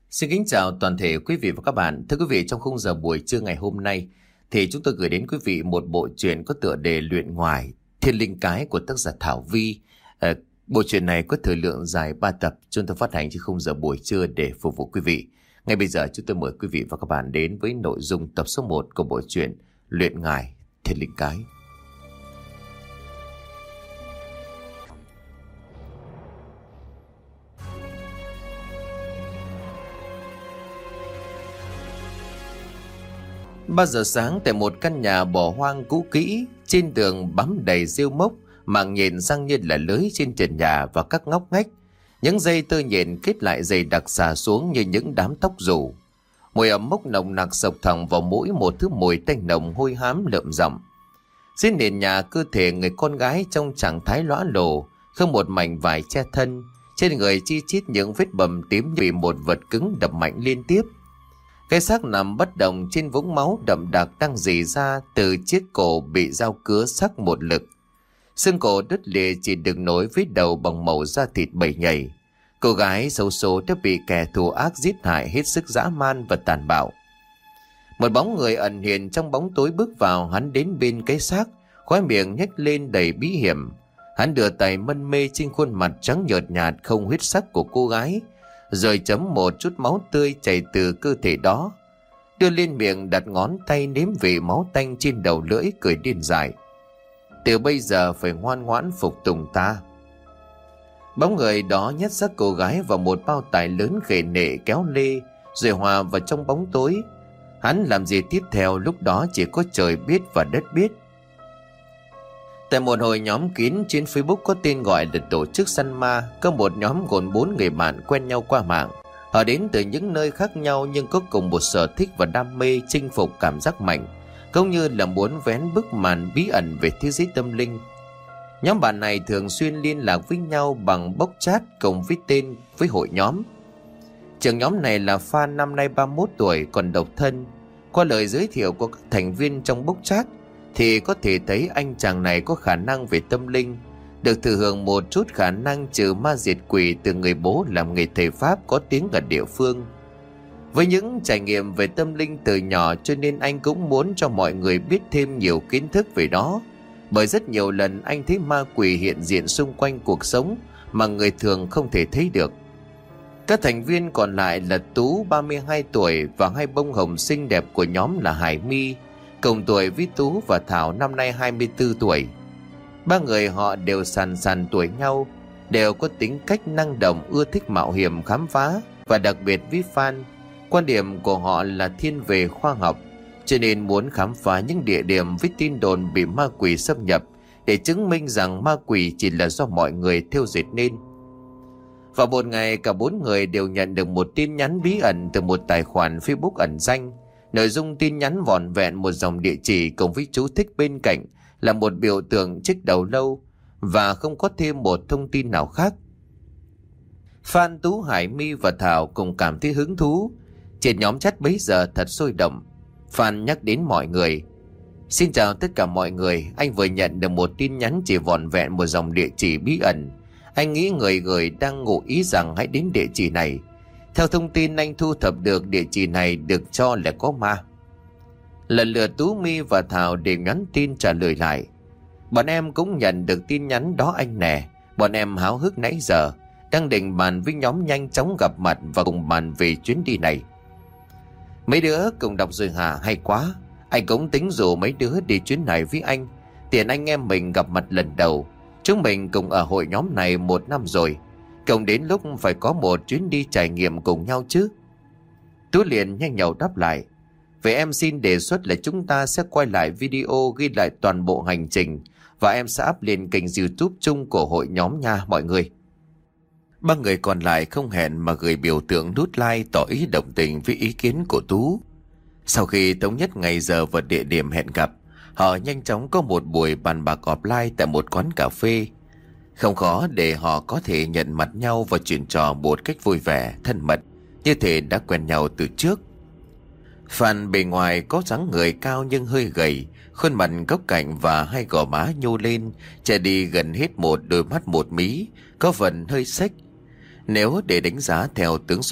Xin kính chào toàn thể quý vị và các bạn. Thưa quý vị, trong khung giờ buổi trưa ngày hôm nay thì chúng tôi gửi đến quý vị một bộ truyện có tựa đề Luyện Ngoài Thiên Linh Cái của tác giả Thảo Vi. Bộ truyện này có thời lượng dài 3 tập, chúng tôi phát hành trên khung giờ buổi trưa để phục vụ quý vị. Ngay bây giờ chúng tôi mời quý vị và các bạn đến với nội dung tập số 1 của bộ truyện Luyện Ngoài Thiên Linh Cái. Ba giờ sáng tại một căn nhà bỏ hoang cũ kỹ, trên tường bám đầy rêu mốc, mảng nhện răng như là lưới trên trần nhà và các ngóc ngách. Những dây tơ nhện kết lại dày đặc xả xuống như những đám tóc rủ. Mùi ẩm mốc nồng nặc sộc thẳng vào mũi, một thứ mùi tanh nồng hôi hám lợm giọng. Dưới nền nhà, cơ thể người con gái trong trạng thái lõa lồ, không một mảnh vải che thân, trên người chi chít những vết bầm tím bị một vật cứng đập mạnh liên tiếp. Cái xác nằm bất động trên vũng máu đậm đặc đang rỉ ra từ chiếc cổ bị dao cứa sắc một lực. Xương cổ đứt lìa chỉ được nối với đầu bằng màu da thịt bầy nhầy. Cô gái xấu số đã bị kẻ thù ác giết hại hết sức dã man và tàn bạo. Một bóng người ẩn hiện trong bóng tối bước vào, hắn đến bên cái xác, khóe miệng nhếch lên đầy bí hiểm. Hắn đưa tay mân mê trên khuôn mặt trắng nhợt nhạt không huyết sắc của cô gái, rồi chấm một chút máu tươi chảy từ cơ thể đó, đưa lên miệng, đặt ngón tay nếm vị máu tanh trên đầu lưỡi, cười điên dại. Từ bây giờ phải ngoan ngoãn phục tùng ta. Bóng người đó nhét xác cô gái vào một bao tải lớn khề nệ kéo lê, rồi hòa vào trong bóng tối. Hắn làm gì tiếp theo lúc đó chỉ có trời biết và đất biết. Tại một hội nhóm kín trên Facebook có tên gọi là Tổ chức Săn Ma, có một nhóm gồm 4 người bạn quen nhau qua mạng. Họ đến từ những nơi khác nhau nhưng có cùng một sở thích và đam mê chinh phục cảm giác mạnh, cũng như là muốn vén bức màn bí ẩn về thế giới tâm linh. Nhóm bạn này thường xuyên liên lạc với nhau bằng bốc chat cùng với tên với hội nhóm. Trưởng nhóm này là Phan, năm nay 31 tuổi, còn độc thân. Qua lời giới thiệu của các thành viên trong bốc chat thì có thể thấy anh chàng này có khả năng về tâm linh, được thừa hưởng một chút khả năng trừ ma diệt quỷ từ người bố làm nghề thầy pháp có tiếng ở địa phương. Với những trải nghiệm về tâm linh từ nhỏ cho nên anh cũng muốn cho mọi người biết thêm nhiều kiến thức về đó, bởi rất nhiều lần anh thấy ma quỷ hiện diện xung quanh cuộc sống mà người thường không thể thấy được. Các thành viên còn lại là Tú, 32 tuổi, và hai bông hồng xinh đẹp của nhóm là Hải My, cùng tuổi với Tú, và Thảo, năm nay 24 tuổi. Ba người họ đều sàn tuổi nhau, đều có tính cách năng động, ưa thích mạo hiểm khám phá, và đặc biệt với Phan, quan điểm của họ là thiên về khoa học, cho nên muốn khám phá những địa điểm với tin đồn bị ma quỷ xâm nhập để chứng minh rằng ma quỷ chỉ là do mọi người thêu dệt nên. Vào một ngày, cả 4 người đều nhận được một tin nhắn bí ẩn từ một tài khoản Facebook ẩn danh. Nội dung tin nhắn vỏn vẹn một dòng địa chỉ cùng với chú thích bên cạnh là một biểu tượng chiếc đầu lâu, và không có thêm một thông tin nào khác. Phan, Tú, Hải My và Thảo cùng cảm thấy hứng thú. Trên nhóm chat bấy giờ thật sôi động. Phan nhắc đến mọi người: "Xin chào tất cả mọi người, anh vừa nhận được một tin nhắn chỉ vỏn vẹn một dòng địa chỉ bí ẩn. Anh nghĩ người gửi đang ngụ ý rằng hãy đến địa chỉ này. Theo thông tin anh thu thập được, địa chỉ này được cho là có ma." Lần lượt Tú, My và Thảo đều nhắn tin trả lời lại: "Bọn em cũng nhận được tin nhắn đó anh nè. Bọn em háo hức nãy giờ, đang định bàn với nhóm nhanh chóng gặp mặt và cùng bàn về chuyến đi này." "Mấy đứa cùng đọc rồi hả? Hay quá. Anh cũng tính rủ mấy đứa đi chuyến này với anh. Tiền anh em mình gặp mặt lần đầu. Chúng mình cùng ở hội nhóm này 1 năm rồi. Cộng đến lúc phải có một chuyến đi trải nghiệm cùng nhau chứ." Tú liền nhanh nhậu đáp lại: "Vậy em xin đề xuất là chúng ta sẽ quay lại video ghi lại toàn bộ hành trình, và em sẽ up lên kênh YouTube chung của hội nhóm nha mọi người." 3 người còn lại không hẹn mà gửi biểu tượng nút like tỏ ý đồng tình với ý kiến của Tú. Sau khi thống nhất ngày giờ và địa điểm hẹn gặp, họ nhanh chóng có một buổi bàn bạc offline tại một quán cà phê. Không khó để họ có thể nhận mặt nhau và chuyện trò một cách vui vẻ, thân mật, như thể đã quen nhau từ trước. Phan bề ngoài có dáng người cao nhưng hơi gầy, khuôn mặt góc cạnh và hai gò má nhô lên, che đi gần hết một đôi mắt một mí, có phần hơi xếch. Nếu để đánh giá theo tướng số,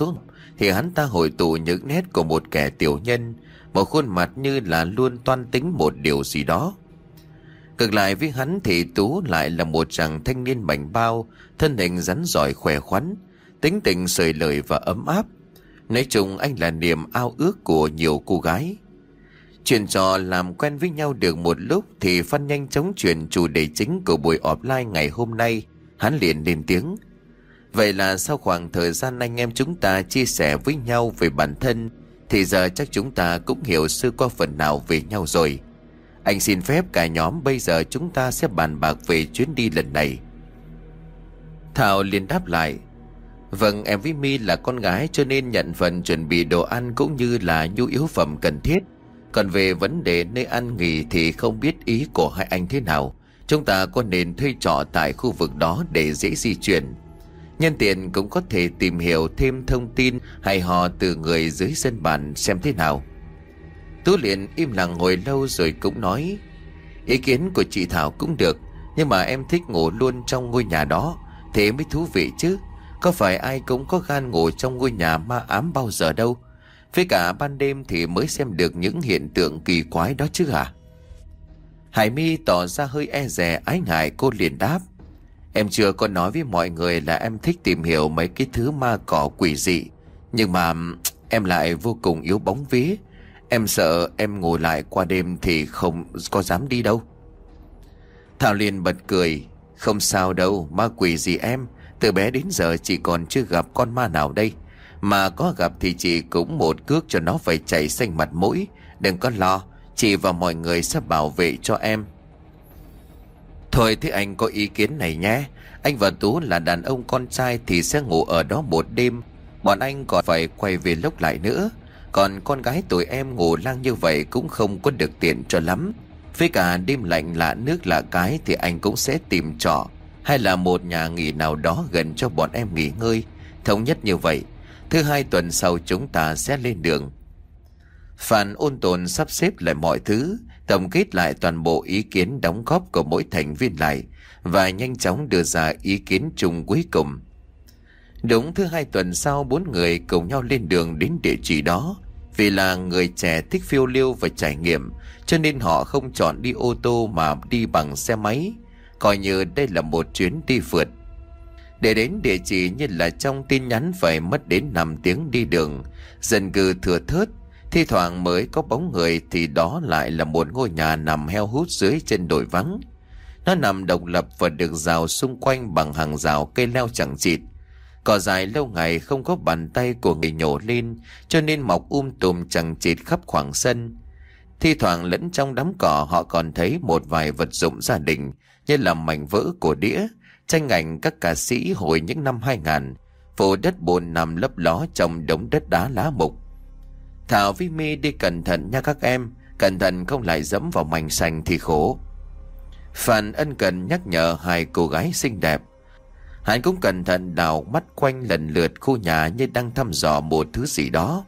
thì hắn ta hội tụ những nét của một kẻ tiểu nhân, một khuôn mặt như là luôn toan tính một điều gì đó. Ngược lại với hắn thì Tú lại là một chàng thanh niên mảnh bao, thân hình rắn giỏi khỏe khoắn, tính tình xởi lởi và ấm áp. Nói chung anh là niềm ao ước của nhiều cô gái. Chuyện trò làm quen với nhau được một lúc thì Phan nhanh chóng chuyển chủ đề chính của buổi offline ngày hôm nay. Hắn liền lên tiếng: vậy là sau khoảng thời gian anh em chúng ta chia sẻ với nhau về bản thân thì giờ chắc chúng ta cũng hiểu sơ qua phần nào về nhau rồi. Anh xin phép cả nhóm bây giờ chúng ta sẽ bàn bạc về chuyến đi lần này. Thảo liền đáp lại: vâng, em với My là con gái cho nên nhận phần chuẩn bị đồ ăn cũng như là nhu yếu phẩm cần thiết. Còn về vấn đề nơi ăn nghỉ thì không biết ý của hai anh thế nào. Chúng ta có nên thuê trọ tại khu vực đó để dễ di chuyển. Nhân tiện cũng có thể tìm hiểu thêm thông tin hay hò từ người dưới sân bàn xem thế nào. Tú liền im lặng hồi lâu rồi cũng nói: ý kiến của chị Thảo cũng được, nhưng mà em thích ngủ luôn trong ngôi nhà đó, thế mới thú vị chứ. Có phải ai cũng có gan ngủ trong ngôi nhà ma ám bao giờ đâu. Với cả ban đêm thì mới xem được những hiện tượng kỳ quái đó chứ hả? Hải My tỏ ra hơi e dè ái ngại, cô liền đáp: em chưa có nói với mọi người là em thích tìm hiểu mấy cái thứ ma cỏ quỷ dị, nhưng mà em lại vô cùng yếu bóng vía. Em sợ em ngủ lại qua đêm thì không có dám đi đâu. Thảo liền bật cười: không sao đâu, ma quỷ gì em, từ bé đến giờ chị còn chưa gặp con ma nào đây. Mà có gặp thì chị cũng một cước cho nó phải chảy xanh mặt mũi. Đừng có lo, chị và mọi người sẽ bảo vệ cho em. Thôi thế anh có ý kiến này nhé. Anh và Tú là đàn ông con trai thì sẽ ngủ ở đó một đêm. Bọn anh còn phải quay về lúc lại nữa. Còn con gái tụi em ngủ lang như vậy cũng không có được tiện cho lắm. Với cả đêm lạnh lạ nước lạ cái thì anh cũng sẽ tìm trọ hay là một nhà nghỉ nào đó gần cho bọn em nghỉ ngơi. Thống nhất như vậy, thứ hai tuần sau chúng ta sẽ lên đường. Phan ôn tồn sắp xếp lại mọi thứ, tổng kết lại toàn bộ ý kiến đóng góp của mỗi thành viên lại và nhanh chóng đưa ra ý kiến chung cuối cùng. Đúng thứ hai tuần sau, 4 người cùng nhau lên đường đến địa chỉ đó. Vì là người trẻ thích phiêu lưu và trải nghiệm cho nên họ không chọn đi ô tô mà đi bằng xe máy, coi như đây là một chuyến đi phượt. Để đến địa chỉ như là trong tin nhắn phải mất đến 5 tiếng đi đường, dân cư thưa thớt, thi thoảng mới có bóng người thì đó lại là một ngôi nhà nằm heo hút dưới chân đồi vắng. Nó nằm độc lập và được rào xung quanh bằng hàng rào cây leo chẳng chịt. Cỏ dài lâu ngày không có bàn tay của người nhổ lên cho nên mọc tùm chẳng chịt khắp khoảng sân. Thi thoảng lẫn trong đám cỏ họ còn thấy một vài vật dụng gia đình như là mảnh vỡ của đĩa, tranh ảnh các ca sĩ hồi những năm 2000, phủ đất bùn nằm lấp ló trong đống đất đá lá mục. Thảo với My đi cẩn thận nha các em, cẩn thận không lại dẫm vào mảnh sành thì khổ. Phan ân cần nhắc nhở hai cô gái xinh đẹp. Hắn cũng cẩn thận đào mắt quanh lần lượt khu nhà như đang thăm dò một thứ gì đó.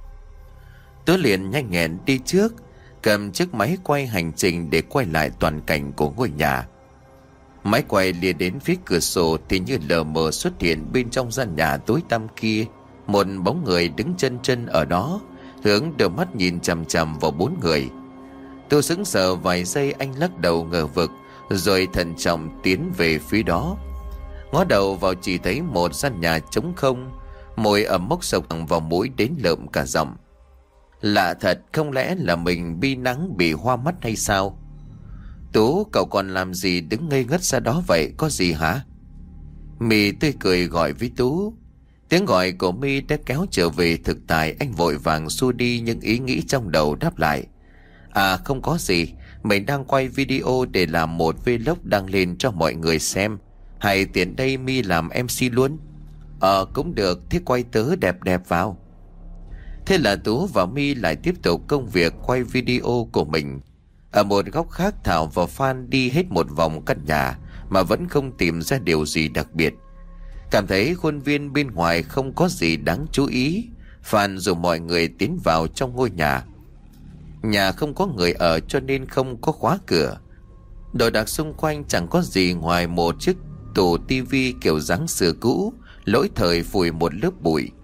Tớ liền nhanh nhẹn đi trước, cầm chiếc máy quay hành trình để quay lại toàn cảnh của ngôi nhà. Máy quay liền đến phía cửa sổ thì như lờ mờ xuất hiện bên trong gian nhà tối tăm kia một bóng người đứng chân chân ở đó, hướng đôi mắt nhìn chằm chằm vào 4 người. Tôi sững sờ vài giây, anh lắc đầu ngờ vực rồi thận trọng tiến về phía đó. Ngó đầu vào chỉ thấy một gian nhà trống không, mùi ẩm mốc sộc vào mũi đến lợm cả giọng. Lạ thật, không lẽ là mình bi nắng bị hoa mắt hay sao? Tú, cậu còn làm gì đứng ngây ngất ra đó vậy, có gì hả? My tươi cười gọi với Tú. Tiếng gọi của My đã kéo trở về thực tại, anh vội vàng xua đi những ý nghĩ trong đầu đáp lại. À không có gì, mình đang quay video để làm một vlog đăng lên cho mọi người xem. Hay tiện đây My làm MC luôn? Cũng được, thế quay tớ đẹp đẹp vào. Thế là Tú và My lại tiếp tục công việc quay video của mình. Ở một góc khác, Thảo và Phan đi hết một vòng căn nhà mà vẫn không tìm ra điều gì đặc biệt. Cảm thấy khuôn viên bên ngoài không có gì đáng chú ý, Phan rủ mọi người tiến vào trong ngôi nhà. Nhà không có người ở cho nên không có khóa cửa. Đồ đạc xung quanh chẳng có gì ngoài một chiếc tủ tivi kiểu dáng xưa cũ, lỗi thời phủi một lớp bụi.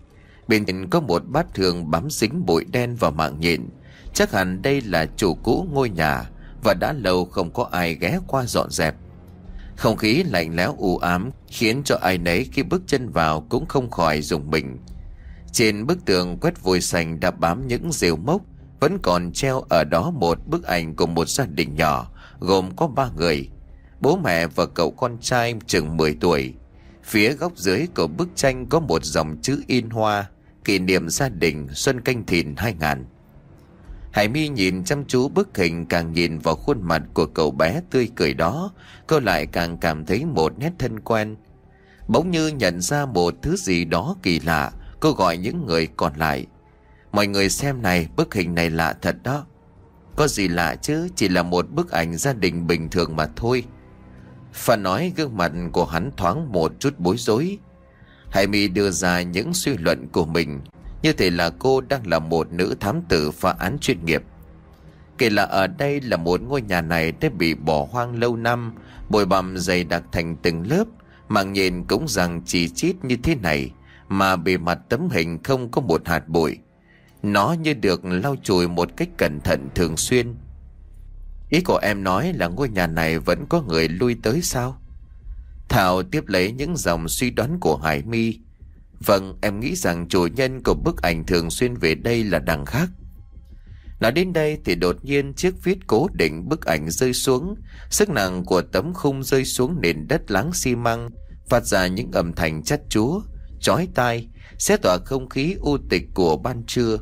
Bên trên có một bát thường bám dính bụi đen vào mạng nhện. Chắc hẳn đây là chủ cũ ngôi nhà, và đã lâu không có ai ghé qua dọn dẹp. Không khí lạnh lẽo u ám khiến cho ai nấy khi bước chân vào cũng không khỏi rùng mình. Trên bức tường quét vôi xanh đã bám những rêu mốc, vẫn còn treo ở đó một bức ảnh của một gia đình nhỏ gồm có 3 người, bố mẹ và cậu con trai chừng 10 tuổi. Phía góc dưới của bức tranh có một dòng chữ in hoa: kỷ niệm gia đình Xuân Canh Thìn 2000. Hải My nhìn chăm chú bức hình, càng nhìn vào khuôn mặt của cậu bé tươi cười đó, cô lại càng cảm thấy một nét thân quen. Bỗng như nhận ra một thứ gì đó kỳ lạ, cô gọi những người còn lại: mọi người xem này, bức hình này lạ thật đó. Có gì lạ chứ, chỉ là một bức ảnh gia đình bình thường mà thôi. Phan nói, gương mặt của hắn thoáng một chút bối rối. Hải My đưa ra những suy luận của mình, như thể là cô đang là một nữ thám tử phá án chuyên nghiệp. Kể là ở đây là một ngôi nhà này đã bị bỏ hoang lâu năm, bụi bặm dày đặc thành từng lớp, màng nhện cũng rằng chỉ chít như thế này, mà bề mặt tấm hình không có một hạt bụi. Nó như được lau chùi một cách cẩn thận thường xuyên. Ý của em nói là ngôi nhà này vẫn có người lui tới sao? Thảo tiếp lấy những dòng suy đoán của Hải My. Vâng, em nghĩ rằng chủ nhân của bức ảnh thường xuyên về đây là đằng khác. Nói đến đây thì đột nhiên chiếc viết cố định bức ảnh rơi xuống. Sức nặng của tấm khung rơi xuống nền đất láng xi măng, phát ra những âm thanh chát chúa, chói tai, xé tỏa không khí u tịch của ban trưa.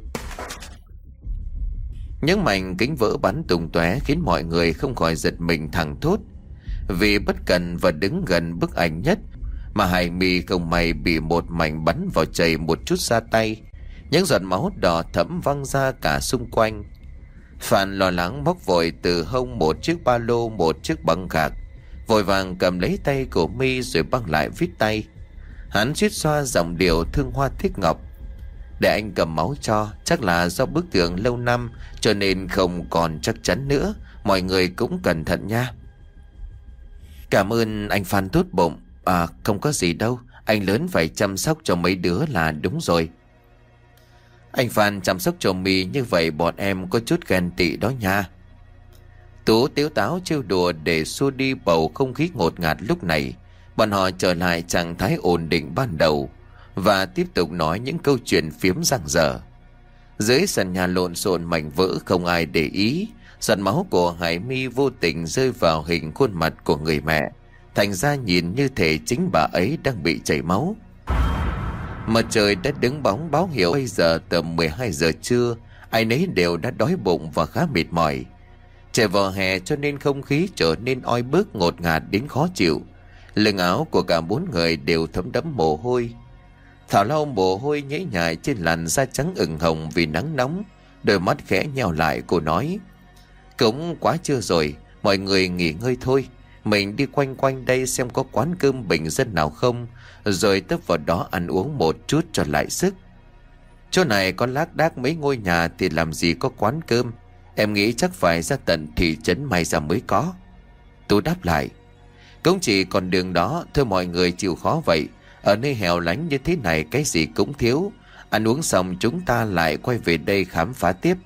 Những mảnh kính vỡ bắn tung tóe khiến mọi người không khỏi giật mình thẳng thốt. Vì bất cẩn và đứng gần bức ảnh nhất mà Hải My không may bị một mảnh bắn vào chảy một chút ra tay. Những giọt máu đỏ thẫm văng ra cả xung quanh. Phan lo lắng móc vội từ hông một chiếc ba lô, một chiếc băng gạc, vội vàng cầm lấy tay của My rồi băng lại vít tay. Hắn suýt xoa giọng điệu thương hoa tiếc ngọc: để anh cầm máu cho, chắc là do bức tường lâu năm cho nên không còn chắc chắn nữa, mọi người cũng cẩn thận nha. Cảm ơn anh Phan tốt bụng. À, không có gì đâu, anh lớn phải chăm sóc cho mấy đứa là đúng rồi. Anh Phan chăm sóc cho My như vậy bọn em có chút ghen tị đó nha. Tú tiếu táo trêu đùa để xua đi bầu không khí ngột ngạt lúc này. Bọn họ trở lại trạng thái ổn định ban đầu và tiếp tục nói những câu chuyện phiếm dang dở. Dưới sàn nhà lộn xộn mảnh vỡ không ai để ý. Giọt máu của Hải My vô tình rơi vào hình khuôn mặt của người mẹ, thành ra nhìn như thể chính bà ấy đang bị chảy máu. Mặt trời đã đứng bóng báo hiệu bây giờ tầm 12 giờ trưa. Ai nấy đều đã đói bụng và khá mệt mỏi. Trời vào hè cho nên không khí trở nên oi bức ngột ngạt đến khó chịu. Lưng áo của cả 4 người đều thấm đẫm mồ hôi. Thảo lau mồ hôi nhễ nhại trên làn da trắng ửng hồng vì nắng nóng. Đôi mắt khẽ nheo lại, cô nói: cũng quá trưa rồi, mọi người nghỉ ngơi thôi. Mình đi quanh quanh đây xem có quán cơm bình dân nào không, rồi tấp vào đó ăn uống một chút cho lại sức. Chỗ này có lác đác mấy ngôi nhà thì làm gì có quán cơm. Em nghĩ chắc phải ra tận thị trấn may ra mới có. Tú đáp lại: cũng chỉ còn đường đó thôi, mọi người chịu khó vậy. Ở nơi hẻo lánh như thế này cái gì cũng thiếu. Ăn uống xong chúng ta lại quay về đây khám phá tiếp.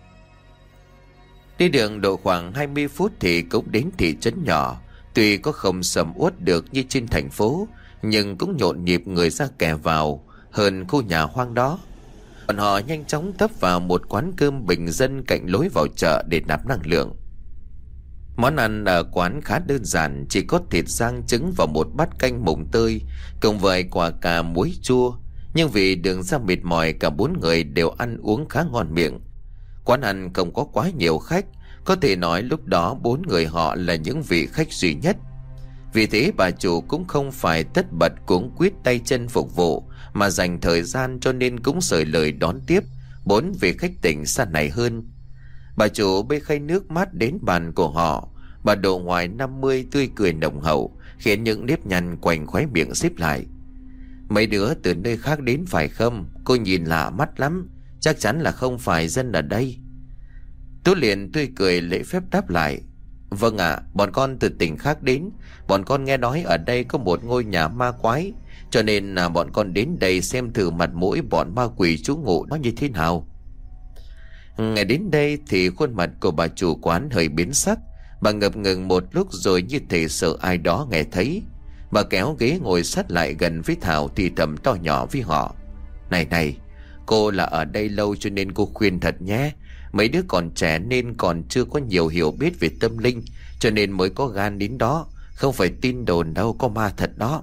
Đi đường độ khoảng 20 phút thì cũng đến thị trấn nhỏ. Tuy có không sầm uất được như trên thành phố, nhưng cũng nhộn nhịp người ra kẻ vào hơn khu nhà hoang đó. Bọn họ nhanh chóng tấp vào một quán cơm bình dân cạnh lối vào chợ để nạp năng lượng. Món ăn ở quán khá đơn giản, chỉ có thịt rang, trứng và một bát canh mùng tơi cùng với quả cà muối chua. Nhưng vì đường ra mệt mỏi, cả 4 người đều ăn uống khá ngon miệng. Quán ăn không có quá nhiều khách, có thể nói lúc đó 4 người họ là những vị khách duy nhất. Vì thế bà chủ cũng không phải tất bật cuống quýt tay chân phục vụ, mà dành thời gian, cho nên cũng sởi lời đón tiếp 4 vị khách tỉnh xa này hơn. Bà chủ bê khay nước mát đến bàn của họ. Bà độ ngoài 50, tươi cười nồng hậu, khiến những nếp nhăn quanh khóe miệng xếp lại. Mấy đứa từ nơi khác đến phải không? Cô nhìn lạ mắt lắm, chắc chắn là không phải dân ở đây. Tú liền tươi cười lễ phép đáp lại: Vâng ạ, bọn con từ tỉnh khác đến. Bọn con nghe nói ở đây có một ngôi nhà ma quái, cho nên là bọn con đến đây xem thử mặt mũi bọn ma quỷ trú ngụ nó như thế nào. Ngày đến đây thì khuôn mặt của bà chủ quán hơi biến sắc. Bà ngập ngừng một lúc rồi như thể sợ ai đó nghe thấy. Bà kéo ghế ngồi sát lại gần với Thảo thì thầm to nhỏ với họ: Này này, cô là ở đây lâu cho nên cô khuyên thật nhé. Mấy đứa còn trẻ nên còn chưa có nhiều hiểu biết về tâm linh, cho nên mới có gan đến đó. Không phải tin đồn đâu, có ma thật đó.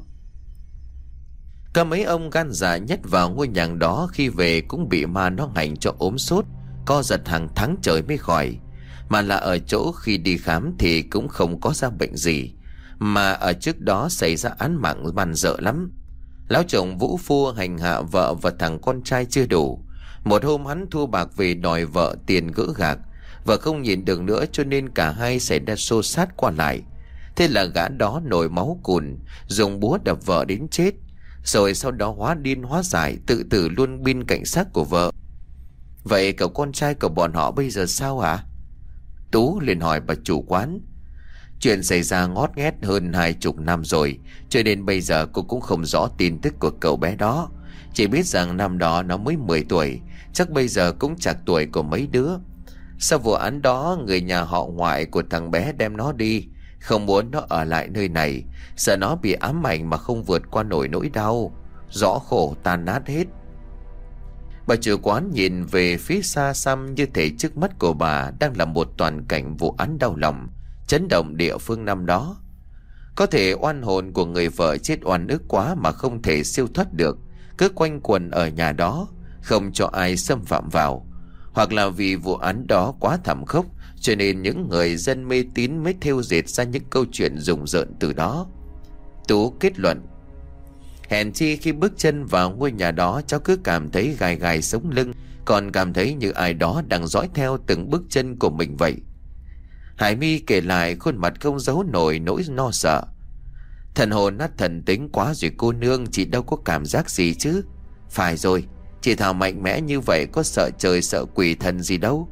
Cả mấy ông gan dạ nhất vào ngôi nhà đó khi về cũng bị ma nó hành cho ốm sốt, co giật hàng tháng trời mới khỏi. Mà là ở chỗ khi đi khám thì cũng không có ra bệnh gì, mà ở trước đó xảy ra án mạng man dợ lắm. Lão chồng vũ phu hành hạ vợ và thằng con trai chưa đủ. Một hôm hắn thua bạc về đòi vợ tiền gỡ gạc, vợ không nhìn được nữa cho nên cả hai xảy ra xô xát qua lại. Thế là gã đó nổi máu cùn, dùng búa đập vợ đến chết, rồi sau đó hóa điên hóa dại tự tử luôn bên cạnh xác của vợ. Vậy cậu con trai của bọn họ bây giờ sao hả? Tú liền hỏi bà chủ quán. Chuyện xảy ra ngót nghét hơn 20 năm rồi, cho nên bây giờ cô cũng không rõ tin tức của cậu bé đó. Chỉ biết rằng năm đó nó mới 10 tuổi, chắc bây giờ cũng chạc tuổi của mấy đứa. Sau vụ án đó, người nhà họ ngoại của thằng bé đem nó đi, không muốn nó ở lại nơi này, sợ nó bị ám ảnh mà không vượt qua nổi nỗi đau. Rõ khổ tan nát hết. Bà chủ quán nhìn về phía xa xăm như thể trước mắt của bà đang là một toàn cảnh vụ án đau lòng, chấn động địa phương năm đó. Có thể oan hồn của người vợ chết oan ức quá mà không thể siêu thoát được, cứ quanh quẩn ở nhà đó, không cho ai xâm phạm vào. Hoặc là vì vụ án đó quá thảm khốc, cho nên những người dân mê tín mới thêu dệt ra những câu chuyện rùng rợn từ đó. Tú kết luận: Hèn chi khi bước chân vào ngôi nhà đó, cháu cứ cảm thấy gai gai sống lưng, còn cảm thấy như ai đó đang dõi theo từng bước chân của mình vậy. Hải My kể lại, khuôn mặt không giấu nổi nỗi lo sợ. Thần hồn nát thần tính quá rồi cô nương, chị đâu có cảm giác gì chứ. Phải rồi, chị Thảo mạnh mẽ như vậy có sợ trời sợ quỷ thần gì đâu.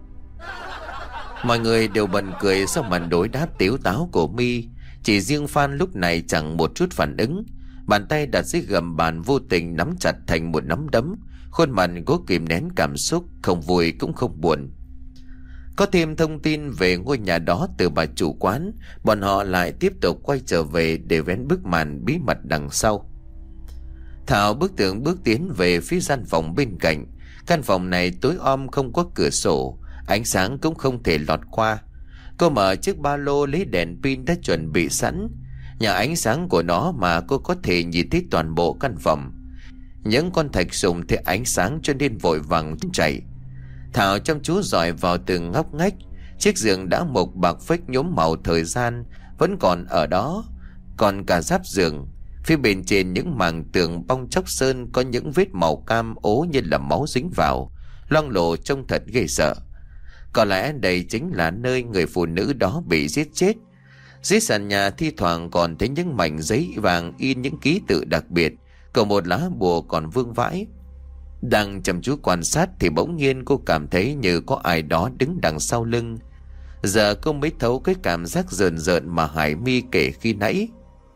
Mọi người đều bật cười sau màn đối đáp tếu táo của My. Chỉ riêng Phan lúc này chẳng một chút phản ứng, bàn tay đặt dưới gầm bàn vô tình nắm chặt thành một nắm đấm, khuôn mặt cố kìm nén cảm xúc, không vui cũng không buồn. Có thêm thông tin về ngôi nhà đó từ bà chủ quán, bọn họ lại tiếp tục quay trở về để vén bức màn bí mật đằng sau. Thảo bước tiến về phía gian phòng bên cạnh. Căn phòng này tối om, không có cửa sổ, ánh sáng cũng không thể lọt qua. Cô mở chiếc ba lô lấy đèn pin đã chuẩn bị sẵn. Nhờ ánh sáng của nó mà cô có thể nhìn thấy toàn bộ căn phòng. Những con thạch sùng theo ánh sáng cho nên vội vàng chạy. Thảo chăm chú dọi vào từng ngóc ngách. Chiếc giường đã mộc bạc phếch nhuốm màu thời gian vẫn còn ở đó, còn cả giáp giường. Phía bên trên những mảng tường bong chóc sơn có những vết màu cam ố như là máu dính vào, loang lổ trông thật ghê sợ. Có lẽ đây chính là nơi người phụ nữ đó bị giết chết. Dưới sàn nhà thi thoảng còn thấy những mảnh giấy vàng in những ký tự đặc biệt, còn một lá bùa còn vương vãi. Đang chăm chú quan sát thì bỗng nhiên cô cảm thấy như có ai đó đứng đằng sau lưng. Giờ cô mới thấu cái cảm giác rờn rợn mà Hải My kể khi nãy.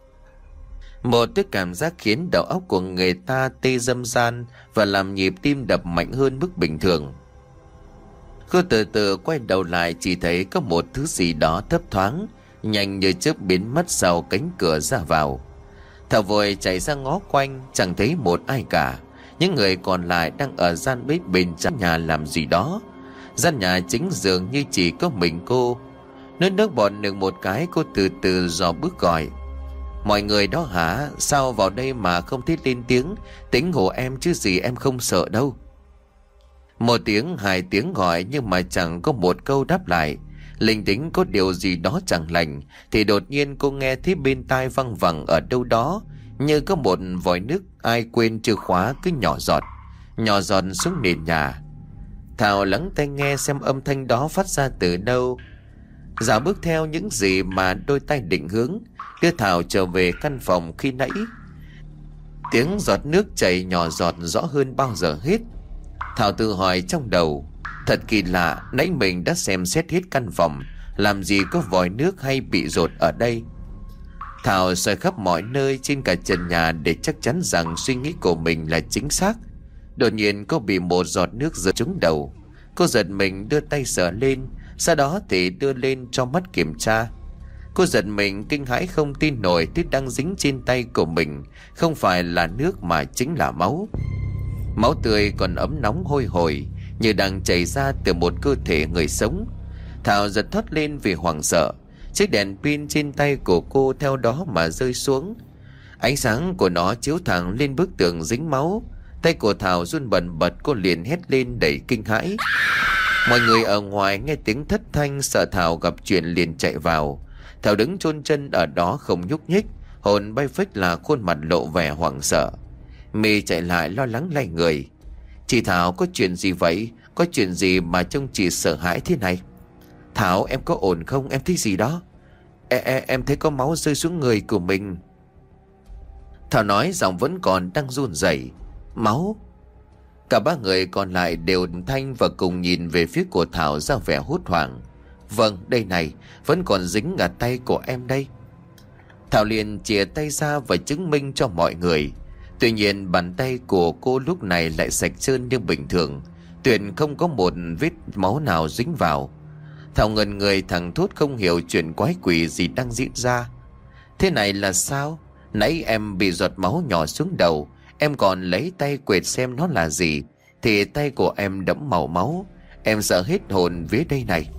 Một cái cảm giác khiến đầu óc của người ta tê dâm gian và làm nhịp tim đập mạnh hơn mức bình thường. Cô từ từ quay đầu lại, chỉ thấy có một thứ gì đó thấp thoáng, nhanh như chớp biến mất sau cánh cửa ra vào. Thảo vội chạy ra ngó quanh, chẳng thấy một ai cả. Những người còn lại đang ở gian bếp bên trong nhà làm gì đó. Gian nhà chính dường như chỉ có mình cô. Nuốt nước bọt được một cái, cô từ từ dò bước gọi: Mọi người đó hả? Sao vào đây mà không thích lên tiếng? Tính hộ em chứ gì, em không sợ đâu. Một tiếng, hai tiếng gọi nhưng mà chẳng có một câu đáp lại. Linh tính có điều gì đó chẳng lành, thì đột nhiên cô nghe thấy bên tai văng vẳng ở đâu đó, như có một vòi nước ai quên chìa khóa cứ nhỏ giọt xuống nền nhà. Thảo lắng tai nghe xem âm thanh đó phát ra từ đâu. Dạo bước theo những gì mà đôi tay định hướng, đưa Thảo trở về căn phòng khi nãy. Tiếng giọt nước chảy nhỏ giọt rõ hơn bao giờ hết. Thảo tự hỏi trong đầu: Thật kỳ lạ, nãy mình đã xem xét hết căn phòng, làm gì có vòi nước hay bị dột ở đây. Thảo soi khắp mọi nơi trên cả trần nhà để chắc chắn rằng suy nghĩ của mình là chính xác. Đột nhiên cô bị một giọt nước rơi trúng đầu. Cô giật mình đưa tay sờ lên, sau đó thì đưa lên cho mắt kiểm tra. Cô giật mình kinh hãi không tin nổi thứ đang dính trên tay của mình không phải là nước mà chính là máu. Máu tươi còn ấm nóng hôi hổi, như đang chảy ra từ một cơ thể người sống. Thảo giật thót lên vì hoảng sợ. Chiếc đèn pin trên tay của cô theo đó mà rơi xuống. Ánh sáng của nó chiếu thẳng lên bức tường dính máu. Tay của Thảo run bần bật, cô liền hét lên đầy kinh hãi. Mọi người ở ngoài nghe tiếng thất thanh, sợ Thảo gặp chuyện liền chạy vào. Thảo đứng chôn chân ở đó không nhúc nhích, hồn bay phách là khuôn mặt lộ vẻ hoảng sợ. My chạy lại lo lắng lay người. Chị Thảo, có chuyện gì vậy? Có chuyện gì mà trông chị sợ hãi thế này? Thảo, em có ổn không? Em thấy gì đó? Em thấy có máu rơi xuống người của mình. Thảo nói giọng vẫn còn đang run rẩy. Máu? Cả ba người còn lại đều thanh và cùng nhìn về phía của Thảo ra vẻ hốt hoảng. Vâng, đây này, vẫn còn dính ở tay của em đây. Thảo liền chìa tay ra và chứng minh cho mọi người. Tuy nhiên bàn tay của cô lúc này lại sạch trơn như bình thường, tuyệt không có một vết máu nào dính vào. Thảo ngẩn người thẳng thốt không hiểu chuyện quái quỷ gì đang diễn ra. Thế này là sao? Nãy em bị giọt máu nhỏ xuống đầu, em còn lấy tay quệt xem nó là gì, thì tay của em đẫm màu máu. Em sợ hết hồn vía đây này.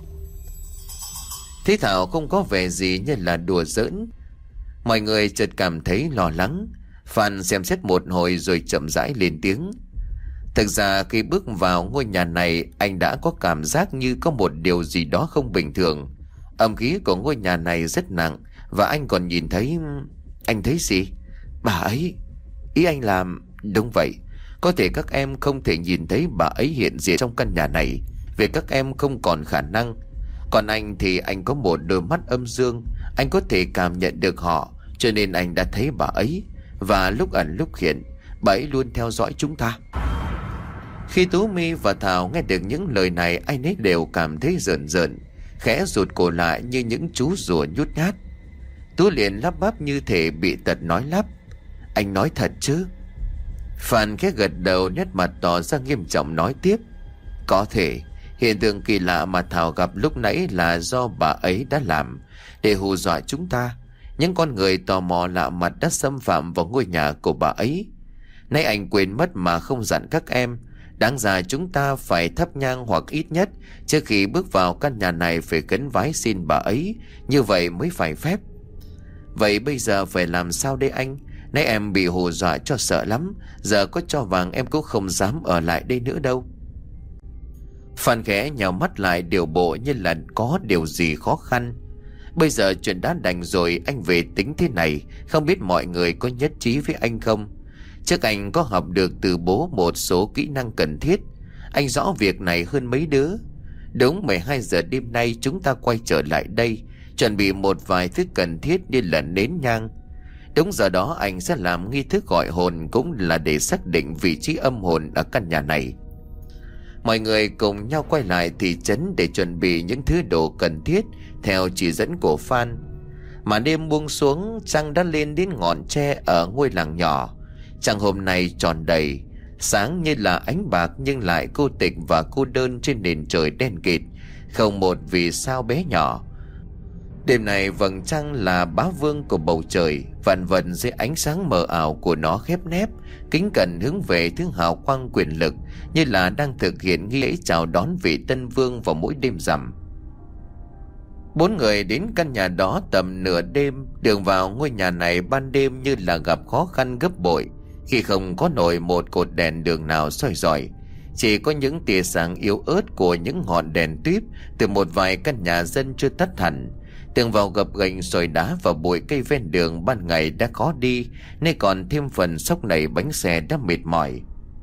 Thế Thảo không có vẻ gì như là đùa giỡn. Mọi người chợt cảm thấy lo lắng. Phan xem xét một hồi rồi chậm rãi lên tiếng. Thực ra khi bước vào ngôi nhà này, anh đã có cảm giác như có một điều gì đó không bình thường. Âm khí của ngôi nhà này rất nặng. Và anh còn nhìn thấy... Anh thấy gì? Bà ấy. Ý anh làm... Đúng vậy. Có thể các em không thể nhìn thấy bà ấy hiện diện trong căn nhà này, vì các em không còn khả năng. Còn anh thì anh có một đôi mắt âm dương, anh có thể cảm nhận được họ, cho nên anh đã thấy bà ấy. Và lúc ẩn lúc hiện, bà ấy luôn theo dõi chúng ta. Khi Tú My và Thảo nghe được những lời này, ai nấy đều cảm thấy rợn rợn, khẽ rụt cổ lại như những chú rùa nhút nhát. Tú liền lắp bắp như thể bị tật nói lắp. Anh nói thật chứ? Phan khẽ gật đầu, nét mặt tỏ ra nghiêm trọng nói tiếp. Có thể hiện tượng kỳ lạ mà Thảo gặp lúc nãy là do bà ấy đã làm để hù dọa chúng ta. Những con người tò mò lạ mặt đã xâm phạm vào ngôi nhà của bà ấy. Nay anh quên mất mà không dặn các em. Đáng ra chúng ta phải thắp nhang hoặc ít nhất trước khi bước vào căn nhà này phải khấn vái xin bà ấy, như vậy mới phải phép. Vậy bây giờ phải làm sao đây anh? Nay em bị hù dọa cho sợ lắm, giờ có cho vàng em cũng không dám ở lại đây nữa đâu. Phan khẽ nhào mắt lại, điều bộ như là có điều gì khó khăn. Bây giờ chuyện đã đành rồi, anh về tính thế này, không biết mọi người có nhất trí với anh không? Trước anh có học được từ bố một số kỹ năng cần thiết, anh rõ việc này hơn mấy đứa. Đúng 12 giờ đêm nay chúng ta quay trở lại đây, chuẩn bị một vài thứ cần thiết như là nến nhang. Đúng giờ đó anh sẽ làm nghi thức gọi hồn, cũng là để xác định vị trí âm hồn ở căn nhà này. Mọi người cùng nhau quay lại thị trấn để chuẩn bị những thứ đồ cần thiết theo chỉ dẫn của Phan. Mà đêm buông xuống, trăng đã lên đến ngọn tre ở ngôi làng nhỏ. Trăng hôm nay tròn đầy, sáng như là ánh bạc nhưng lại cô tịch và cô đơn trên nền trời đen kịt, không một vì sao bé nhỏ. Đêm này vầng trăng là bá vương của bầu trời, vằn vần dưới ánh sáng mờ ảo của nó khép nép, kính cẩn hướng về thứ hào quang quyền lực, như là đang thực hiện nghi lễ chào đón vị tân vương vào mỗi đêm rằm. Bốn người đến căn nhà đó tầm nửa đêm. Đường vào ngôi nhà này ban đêm như là gặp khó khăn gấp bội, khi không có nổi một cột đèn đường nào soi rọi, chỉ có những tia sáng yếu ớt của những ngọn đèn tuýp từ một vài căn nhà dân chưa tắt hẳn. Tường vào gập ghềnh sỏi đá và bụi cây ven đường ban ngày đã khó đi, nay còn thêm phần xốc nảy bánh xe đã mệt mỏi.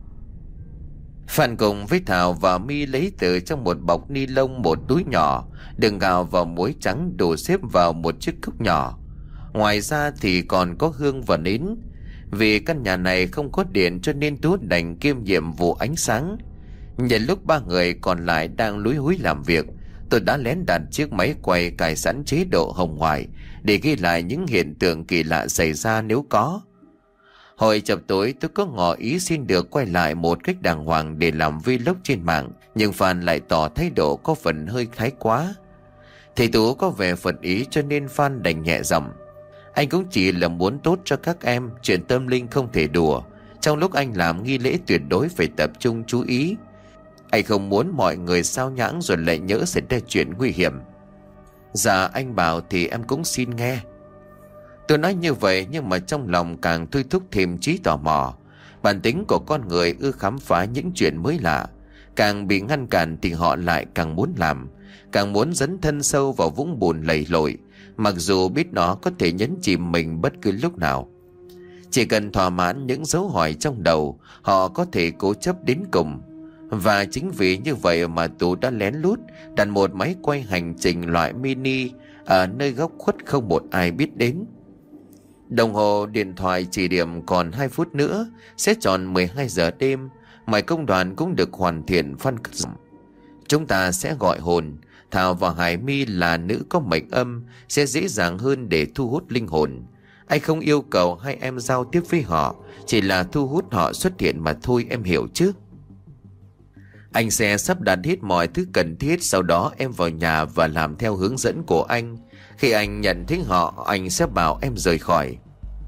Phan cùng với Thảo và My lấy từ trong một bọc ni lông một túi nhỏ, đựng gạo và muối trắng đổ xếp vào một chiếc cốc nhỏ. Ngoài ra thì còn có hương và nến. Vì căn nhà này không có điện cho nên Tú đành kiêm nhiệm vụ ánh sáng. Nhân lúc ba người còn lại đang lúi húi làm việc, Tôi đã lén đặt chiếc máy quay cài sẵn chế độ hồng ngoại để ghi lại những hiện tượng kỳ lạ xảy ra nếu có. Hồi chập tối tôi có ngỏ ý xin được quay lại một cách đàng hoàng để làm vlog trên mạng, nhưng Phan lại tỏ thái độ có phần hơi thái quá. Thầy Tú có vẻ phật ý cho nên Phan đành nhẹ giọng: anh cũng chỉ là muốn tốt cho các em, chuyện tâm linh không thể đùa. Trong lúc anh làm nghi lễ tuyệt đối phải tập trung chú ý. Anh không muốn mọi người sao nhãng rồi lại nhỡ xảy ra chuyện nguy hiểm. Dạ anh bảo thì em cũng xin nghe. Tôi nói như vậy nhưng mà trong lòng càng thôi thúc thêm trí tò mò. Bản tính của con người ưa khám phá những chuyện mới lạ. Càng bị ngăn cản thì họ lại càng muốn làm, càng muốn dấn thân sâu vào vũng bùn lầy lội, mặc dù biết nó có thể nhấn chìm mình bất cứ lúc nào. Chỉ cần thỏa mãn những dấu hỏi trong đầu, họ có thể cố chấp đến cùng. Và chính vì như vậy mà Tú đã lén lút đặt một máy quay hành trình loại mini ở nơi góc khuất không một ai biết đến. Đồng hồ điện thoại chỉ điểm còn 2 phút nữa sẽ tròn 12 giờ đêm. Mọi công đoạn cũng được hoàn thiện phân cất. Chúng ta sẽ gọi hồn. Thảo và Hải My là nữ có mệnh âm, sẽ dễ dàng hơn để thu hút linh hồn. Anh không yêu cầu hai em giao tiếp với họ, chỉ là thu hút họ xuất hiện mà thôi, em hiểu chứ? Anh sẽ sắp đặt hết mọi thứ cần thiết, sau đó em vào nhà và làm theo hướng dẫn của anh. Khi anh nhận thấy họ, anh sẽ bảo em rời khỏi.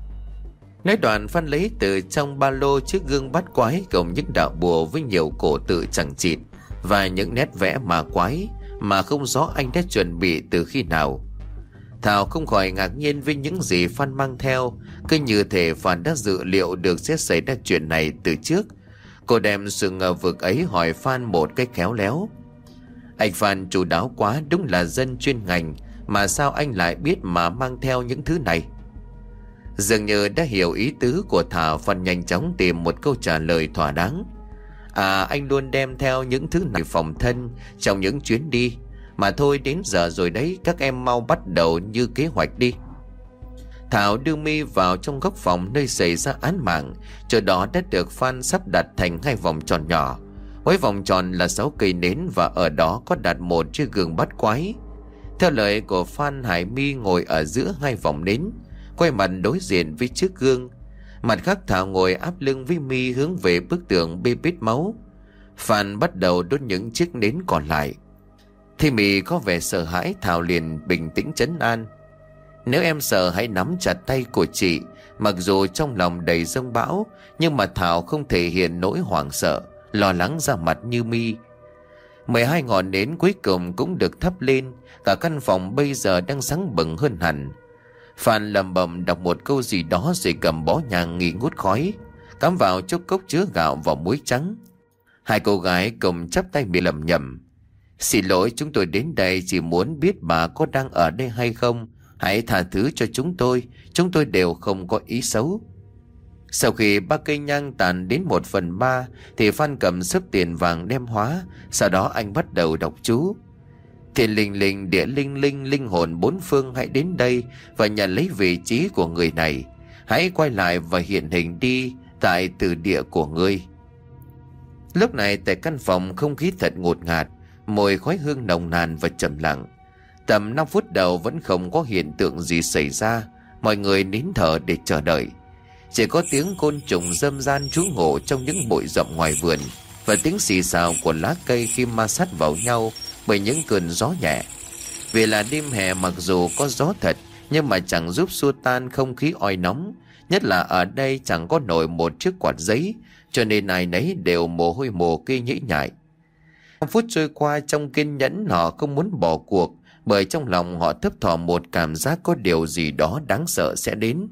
Nói đoạn, Phan lấy từ trong ba lô chiếc gương bắt quái cùng những đạo bùa với nhiều cổ tự chẳng chịt và những nét vẽ ma quái mà không rõ anh đã chuẩn bị từ khi nào. Thảo không khỏi ngạc nhiên với những gì Phan mang theo, cứ như thể Phan đã dự liệu được sẽ xảy ra chuyện này từ trước. Cô đem sự ngờ vực ấy hỏi Phan một cách khéo léo: anh Phan chu đáo quá, đúng là dân chuyên ngành, mà sao anh lại biết mà mang theo những thứ này? Dường như đã hiểu ý tứ của Thảo, Phan nhanh chóng tìm một câu trả lời thỏa đáng: anh luôn đem theo những thứ này phòng thân trong những chuyến đi. Mà thôi, đến giờ rồi đấy, các em mau bắt đầu như kế hoạch đi. Thảo đưa mi vào trong góc phòng nơi xảy ra án mạng. Chỗ đó đã được Phan sắp đặt thành 2 vòng tròn nhỏ. Mỗi vòng tròn là 6 cây nến và ở đó có đặt một chiếc gương bắt quái. Theo lời của Phan, Hải My ngồi ở giữa 2 vòng nến, quay mặt đối diện với chiếc gương. Mặt khác Thảo ngồi áp lưng với mi hướng về bức tường bê bết máu. Phan bắt đầu đốt những chiếc nến còn lại. Thì mi có vẻ sợ hãi, Thảo liền bình tĩnh trấn an: nếu em sợ hãy nắm chặt tay của chị. Mặc dù trong lòng đầy dông bão, nhưng mà Thảo không thể hiện nỗi hoảng sợ, lo lắng ra mặt như mi. 12 ngọn nến cuối cùng cũng được thắp lên. Cả căn phòng bây giờ đang sáng bừng hơn hẳn. Phan lẩm bẩm đọc một câu gì đó rồi cầm bó nhang nghi ngút khói, cắm vào chốc cốc chứa gạo và muối trắng. 2 cô gái cùng chắp tay miệng lẩm nhẩm: xin lỗi, chúng tôi đến đây chỉ muốn biết bà có đang ở đây hay không. Hãy tha thứ cho chúng tôi đều không có ý xấu. Sau khi 3 cây nhang tàn đến 1/3 thì Phan cầm xấp tiền vàng đem hóa. Sau đó anh bắt đầu đọc chú: thiên linh linh, địa linh linh, linh hồn 4 phương hãy đến đây và nhận lấy vị trí của người này. Hãy quay lại và hiện hình đi tại từ địa của ngươi. Lúc này tại căn phòng không khí thật ngột ngạt, mùi khói hương nồng nàn và trầm lặng. Tầm 5 phút đầu vẫn không có hiện tượng gì xảy ra. Mọi người nín thở để chờ đợi. Chỉ có tiếng côn trùng râm ran trú ngụ trong những bụi rậm ngoài vườn, và tiếng xì xào của lá cây khi ma sát vào nhau bởi những cơn gió nhẹ. Vì là đêm hè, mặc dù có gió thật nhưng mà chẳng giúp xua tan không khí oi nóng. Nhất là ở đây chẳng có nổi một chiếc quạt giấy, cho nên ai nấy đều mồ hôi mồ kê nhễ nhại. 5 phút trôi qua trong kiên nhẫn, họ không muốn bỏ cuộc, bởi trong lòng họ thấp thỏm một cảm giác có điều gì đó đáng sợ sẽ đến.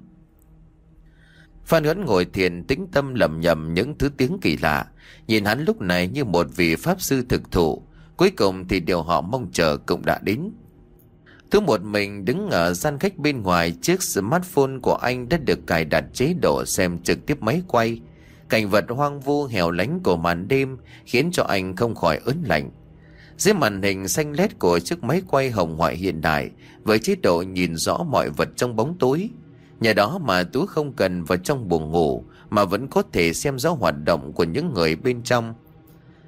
Phan Huấn ngồi thiền tĩnh tâm lẩm nhẩm những thứ tiếng kỳ lạ, nhìn hắn lúc này như một vị pháp sư thực thụ. Cuối cùng thì điều họ mong chờ cũng đã đến. Thứ một mình đứng ở gian khách bên ngoài, chiếc smartphone của anh đã được cài đặt chế độ xem trực tiếp máy quay. Cảnh vật hoang vu hẻo lánh của màn đêm khiến cho anh không khỏi ớn lạnh. Dưới màn hình xanh lét của chiếc máy quay hồng ngoại hiện đại, với chế độ nhìn rõ mọi vật trong bóng tối, nhờ đó mà Tú không cần vào trong buồng ngủ mà vẫn có thể xem rõ hoạt động của những người bên trong.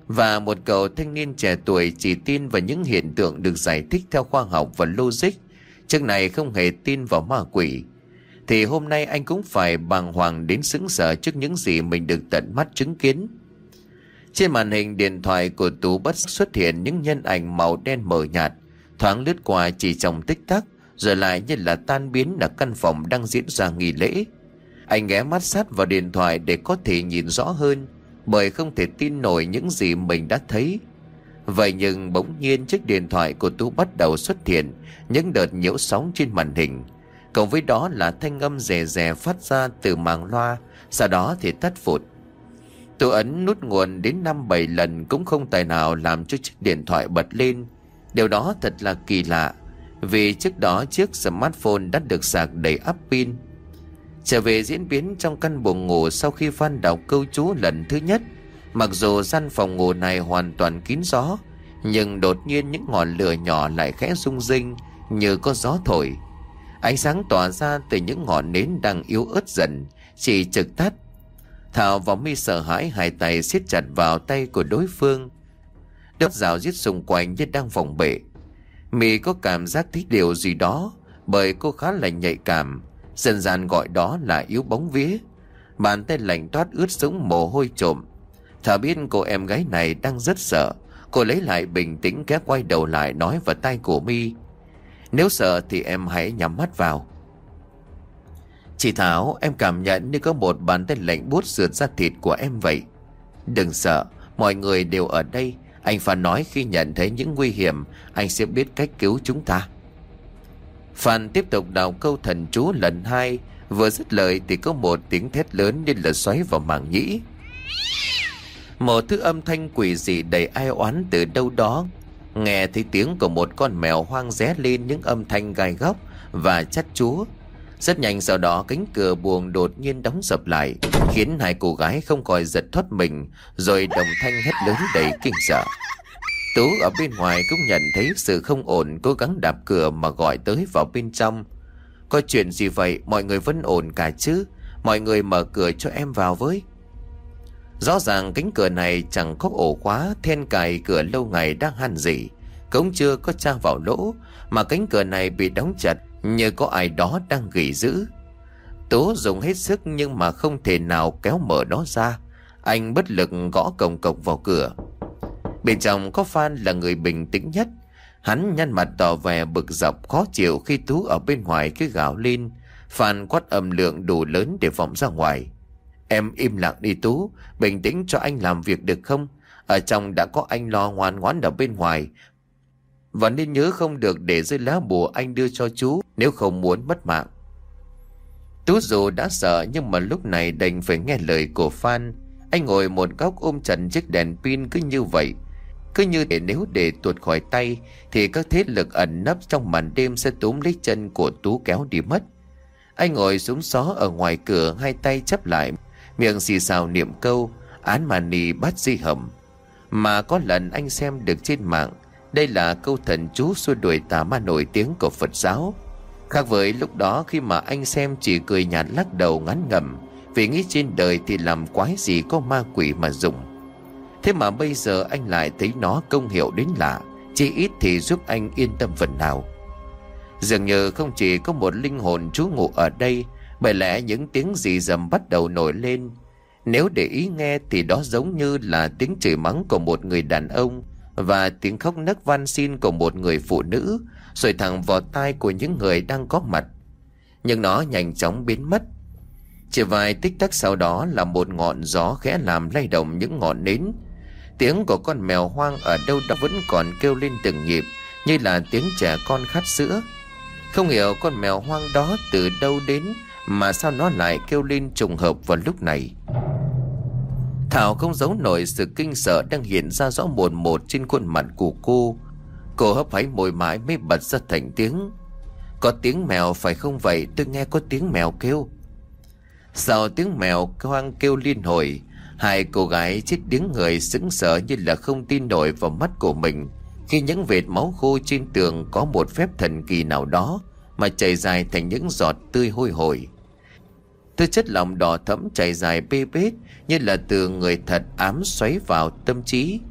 Và một cậu thanh niên trẻ tuổi chỉ tin vào những hiện tượng được giải thích theo khoa học và logic, trước này không hề tin vào ma quỷ, thì hôm nay anh cũng phải bàng hoàng đến sững sờ trước những gì mình được tận mắt chứng kiến. Trên màn hình điện thoại của Tú bất xuất hiện những nhân ảnh màu đen mờ nhạt, thoáng lướt qua chỉ trong tích tắc, rồi lại như là tan biến ở căn phòng đang diễn ra nghi lễ. Anh ghé mắt sát vào điện thoại để có thể nhìn rõ hơn, bởi không thể tin nổi những gì mình đã thấy. Vậy nhưng bỗng nhiên chiếc điện thoại của Tú bắt đầu xuất hiện những đợt nhiễu sóng trên màn hình, cộng với đó là thanh âm rè rè phát ra từ màng loa, sau đó thì tắt phụt. Tú ấn nút nguồn đến 5-7 lần cũng không tài nào làm cho chiếc điện thoại bật lên. Điều đó thật là kỳ lạ, vì trước đó chiếc smartphone đã được sạc đầy ắp pin. Trở về diễn biến trong căn buồng ngủ sau khi Phan đọc câu chú lần thứ nhất, mặc dù gian phòng ngủ này hoàn toàn kín gió, nhưng đột nhiên những ngọn lửa nhỏ lại khẽ rung rinh như có gió thổi. Ánh sáng tỏa ra từ những ngọn nến đang yếu ớt dần, chỉ trực tắt. Thảo và My sợ hãi, hai tay siết chặt vào tay của đối phương. Đất rào giết xung quanh như đang phòng bệ. My có cảm giác thấy điều gì đó, bởi cô khá là nhạy cảm, dân gian gọi đó là yếu bóng vía. Bàn tay lạnh toát ướt sũng mồ hôi trộm. Thảo biết cô em gái này đang rất sợ. Cô lấy lại bình tĩnh, kéo quay đầu lại nói vào tai của My: "Nếu sợ thì em hãy nhắm mắt vào." "Chị Thảo, em cảm nhận như có một bàn tay lạnh buốt sượt ra thịt của em vậy." "Đừng sợ, mọi người đều ở đây. Anh Phan nói khi nhận thấy những nguy hiểm, anh sẽ biết cách cứu chúng ta." Phan tiếp tục đọc câu thần chú lần 2. Vừa dứt lời thì có một tiếng thét lớn như là xoáy vào màng nhĩ. Một thứ âm thanh quỷ dị đầy ai oán từ đâu đó. Nghe thấy tiếng của một con mèo hoang ré lên những âm thanh gai góc và chát chúa. Rất nhanh sau đó cánh cửa buồng đột nhiên đóng sập lại, khiến hai cô gái không khỏi giật thoát mình, rồi đồng thanh hét lớn đầy kinh sợ. Tú ở bên ngoài cũng nhận thấy sự không ổn, cố gắng đạp cửa mà gọi tới vào bên trong: "Có chuyện gì vậy? Mọi người vẫn ổn cả chứ? Mọi người mở cửa cho em vào với." Rõ ràng cánh cửa này chẳng có ổ khóa, then cài cửa lâu ngày đang han rỉ, cũng chưa có tra vào lỗ, mà cánh cửa này bị đóng chặt như có ai đó đang gỉ giữ. Tú dùng hết sức nhưng mà không thể nào kéo mở nó ra. Anh bất lực gõ cồng cọc vào cửa. Bên trong có Phan là người bình tĩnh nhất. Hắn nhăn mặt tỏ vẻ bực dọc khó chịu khi Tú ở bên ngoài cứ gào lên. Phan quát âm lượng đủ lớn để vọng ra ngoài: "Em im lặng đi Tú, bình tĩnh cho anh làm việc được không? Ở trong đã có anh lo ngoan ngoãn ở bên ngoài. Và nên nhớ không được để rơi lá bùa anh đưa cho chú, nếu không muốn mất mạng." Tú dù đã sợ nhưng mà lúc này đành phải nghe lời của Phan. Anh ngồi một góc ôm chặt chiếc đèn pin cứ như vậy. Cứ như để nếu để tuột khỏi tay thì các thế lực ẩn nấp trong màn đêm sẽ túm lấy chân của Tú kéo đi mất. Anh ngồi xuống xó ở ngoài cửa, hai tay chắp lại, miệng xì xào niệm câu án mani bát di hầm mà có lần anh xem được trên mạng. Đây là câu thần chú xua đuổi tà ma nổi tiếng của Phật giáo. Khác với lúc đó khi mà anh xem chỉ cười nhạt lắc đầu ngán ngẩm, vì nghĩ trên đời thì làm quái gì có ma quỷ mà dùng. Thế mà bây giờ anh lại thấy nó công hiệu đến lạ, chỉ ít thì giúp anh yên tâm phần nào. Dường như không chỉ có một linh hồn trú ngụ ở đây, bởi lẽ những tiếng rì rầm bắt đầu nổi lên. Nếu để ý nghe thì đó giống như là tiếng chửi mắng của một người đàn ông và tiếng khóc nấc van xin của một người phụ nữ, rồi thẳng vào tai của những người đang có mặt. Nhưng nó nhanh chóng biến mất. Chỉ vài tích tắc sau đó là một ngọn gió khẽ làm lay động những ngọn nến. Tiếng của con mèo hoang ở đâu đó vẫn còn kêu lên từng nhịp, như là tiếng trẻ con khát sữa. Không hiểu con mèo hoang đó từ đâu đến mà sao nó lại kêu lên trùng hợp vào lúc này. Thảo không giấu nổi sự kinh sợ đang hiện ra rõ mồn một trên khuôn mặt của cô. Cô hấp háy môi mãi mới bật ra thành tiếng: "Có tiếng mèo phải không vậy? Tôi nghe có tiếng mèo kêu." Sau tiếng mèo hoang kêu liên hồi, hai cô gái chết điếng người sững sờ như là không tin nổi vào mắt của mình, khi những vệt máu khô trên tường có một phép thần kỳ nào đó mà chảy dài thành những giọt tươi hôi hổi. Thứ chất lỏng đỏ thẫm chảy dài bê bết như là từ người thật ám xoáy vào tâm trí.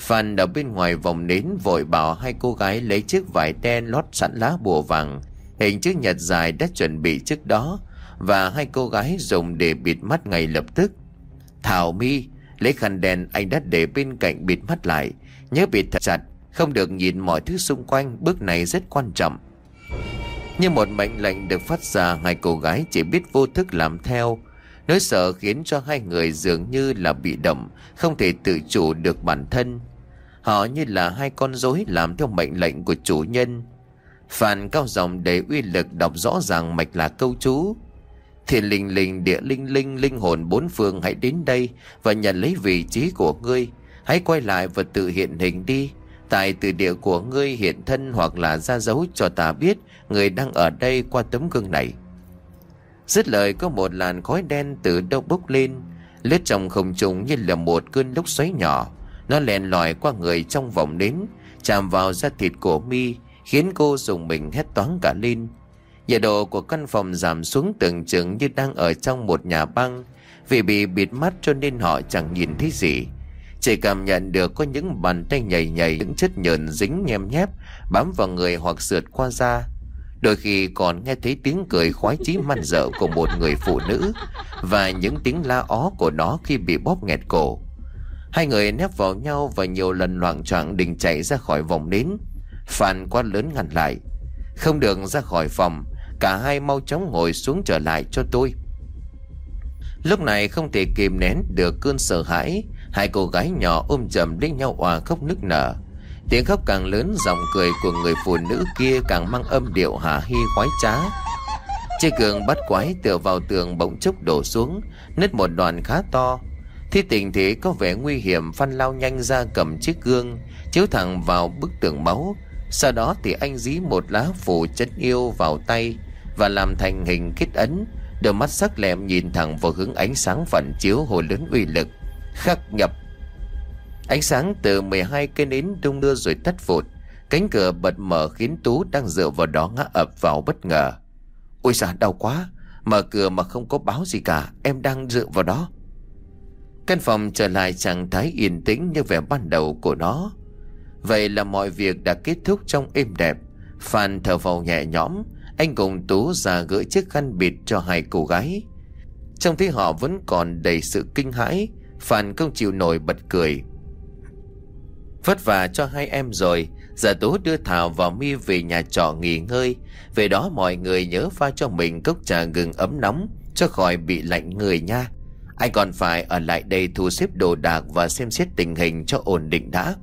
Phan ở bên ngoài vòng nến vội bảo hai cô gái lấy chiếc vải đen lót sẵn lá bùa vàng hình chữ nhật dài đã chuẩn bị trước đó, và hai cô gái dùng để bịt mắt ngay lập tức. Thảo, My, lấy khăn đen anh đã để bên cạnh bịt mắt lại, nhớ bịt thật chặt, không được nhìn mọi thứ xung quanh, bước này rất quan trọng. Như một mệnh lệnh được phát ra, hai cô gái chỉ biết vô thức làm theo. Nỗi sợ khiến cho hai người dường như là bị động, không thể tự chủ được bản thân. Họ như là hai con rối làm theo mệnh lệnh của chủ nhân. Phan cao giọng đầy uy lực đọc rõ ràng mạch là câu chú: Thiên linh linh, địa linh linh, linh hồn bốn phương hãy đến đây và nhận lấy vị trí của ngươi. Hãy quay lại và tự hiện hình đi. Tại từ địa của ngươi hiện thân hoặc là ra dấu cho ta biết người đang ở đây qua tấm gương này. Dứt lời, có một làn khói đen từ đâu bốc lên, lướt trong không trung như là một cơn lốc xoáy nhỏ. Nó lèn lỏi qua người trong vòng nến, chạm vào da thịt của My, khiến cô rùng mình hét toáng cả lên. Nhiệt độ của căn phòng giảm xuống tưởng chừng như đang ở trong một nhà băng. Vì bị bịt mắt cho nên họ chẳng nhìn thấy gì, chỉ cảm nhận được có những bàn tay nhầy nhầy, những chất nhờn dính nhem nhép bám vào người hoặc sượt qua da. Đôi khi còn nghe thấy tiếng cười khoái chí man dợ của một người phụ nữ và những tiếng la ó của nó khi bị bóp nghẹt cổ. Hai người nép vào nhau và nhiều lần loạng choạng định chạy ra khỏi vòng nến. Phan quá lớn ngăn lại: Không được ra khỏi phòng, cả hai mau chóng ngồi xuống trở lại cho tôi. Lúc này không thể kìm nén được cơn sợ hãi, hai cô gái nhỏ ôm chầm lấy nhau òa khóc nức nở. Tiếng khóc càng lớn, giọng cười của người phụ nữ kia càng mang âm điệu hả hi khoái trá. Chiếc gương bắt quái tựa vào tường bỗng chốc đổ xuống, nứt một đoạn khá to. Khi tình thế có vẻ nguy hiểm, Phan lao nhanh ra cầm chiếc gương chiếu thẳng vào bức tường máu. Sau đó thì anh dí một lá phù trấn yêu vào tay và làm thành hình kết ấn. Đôi mắt sắc lẹm nhìn thẳng vào hướng ánh sáng phản chiếu hồ lớn uy lực: Khắc nhập. Ánh sáng từ 12 cây nến đung đưa rồi tắt phụt. Cánh cửa bật mở khiến Tú đang dựa vào đó ngã ập vào bất ngờ. Ôi giời, đau quá, mở cửa mà không có báo gì cả, em đang dựa vào đó. Căn phòng trở lại trạng thái yên tĩnh như vẻ ban đầu của nó. Vậy là mọi việc đã kết thúc trong êm đẹp. Phan thở phào nhẹ nhõm, anh cùng Tú ra gỡ chiếc khăn bịt cho hai cô gái. Trông thấy họ vẫn còn đầy sự kinh hãi, Phan không chịu nổi bật cười: Vất vả cho hai em rồi, giờ Tú đưa Thảo và My về nhà trọ nghỉ ngơi. Về đó mọi người nhớ pha cho mình cốc trà gừng ấm nóng cho khỏi bị lạnh người nha. Anh còn phải ở lại đây thu xếp đồ đạc và xem xét tình hình cho ổn định đã.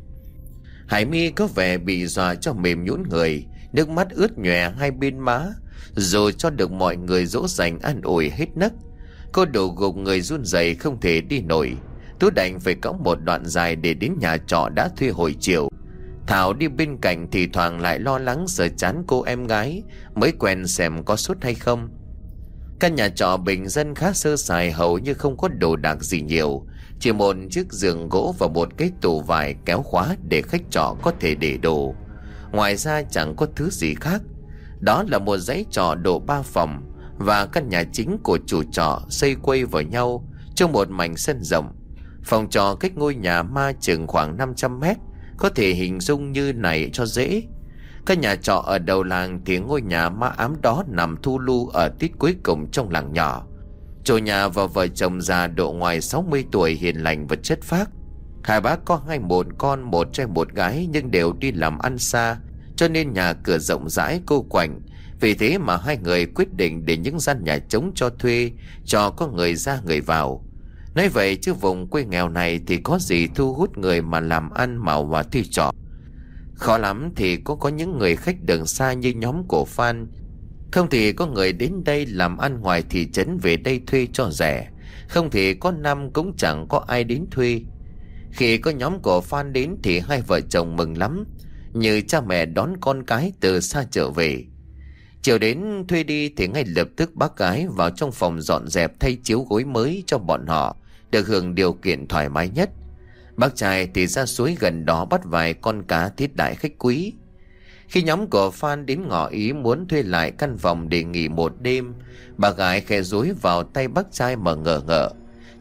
Hải My có vẻ bị dọa cho mềm nhũn người, nước mắt ướt nhòe hai bên má. Dù cho được mọi người dỗ dành an ủi hết nấc, cô đổ gục người run rẩy không thể đi nổi. Tú đành phải cõng một đoạn dài để đến nhà trọ đã thuê hồi chiều. Thảo đi bên cạnh thì thoảng lại lo lắng sờ chán cô em gái mới quen xem có sốt hay không. Căn nhà trọ bình dân khá sơ sài, hầu như không có đồ đạc gì nhiều, chỉ một chiếc giường gỗ và một cái tủ vải kéo khóa để khách trọ có thể để đồ. Ngoài ra chẳng có thứ gì khác. Đó là một dãy trọ độ 3 phòng và căn nhà chính của chủ trọ xây quây vào nhau trong một mảnh sân rộng. Phòng trọ cách ngôi nhà ma chừng khoảng 500 mét, có thể hình dung như này cho dễ. Căn nhà trọ ở đầu làng thì ngôi nhà ma ám đó nằm thu lu ở tít cuối cùng trong làng nhỏ. Chủ nhà và vợ chồng già độ ngoài 60 tuổi, hiền lành và chất phác. Hai bác có hai một con, một trai một gái, nhưng đều đi làm ăn xa, cho nên nhà cửa rộng rãi cô quạnh. Vì thế mà hai người quyết định để những gian nhà trống cho thuê, cho có người ra người vào. Nói vậy chứ vùng quê nghèo này thì có gì thu hút người mà làm ăn mạo và thuê trọ. Khó lắm thì có những người khách đường xa như nhóm của Phan. Không thì có người đến đây làm ăn ngoài thị trấn về đây thuê cho rẻ. Không thì có năm cũng chẳng có ai đến thuê. Khi có nhóm của Phan đến thì hai vợ chồng mừng lắm, như cha mẹ đón con cái từ xa trở về. Chiều đến thuê đi thì ngay lập tức bác gái vào trong phòng dọn dẹp thay chiếu gối mới cho bọn họ được hưởng điều kiện thoải mái nhất. Bác trai thì ra suối gần đó bắt vài con cá thiết đại khách quý. Khi nhóm của Phan đến ngỏ ý muốn thuê lại căn phòng để nghỉ một đêm, bà gái khẽ dúi vào tay bác trai mà ngờ ngợ.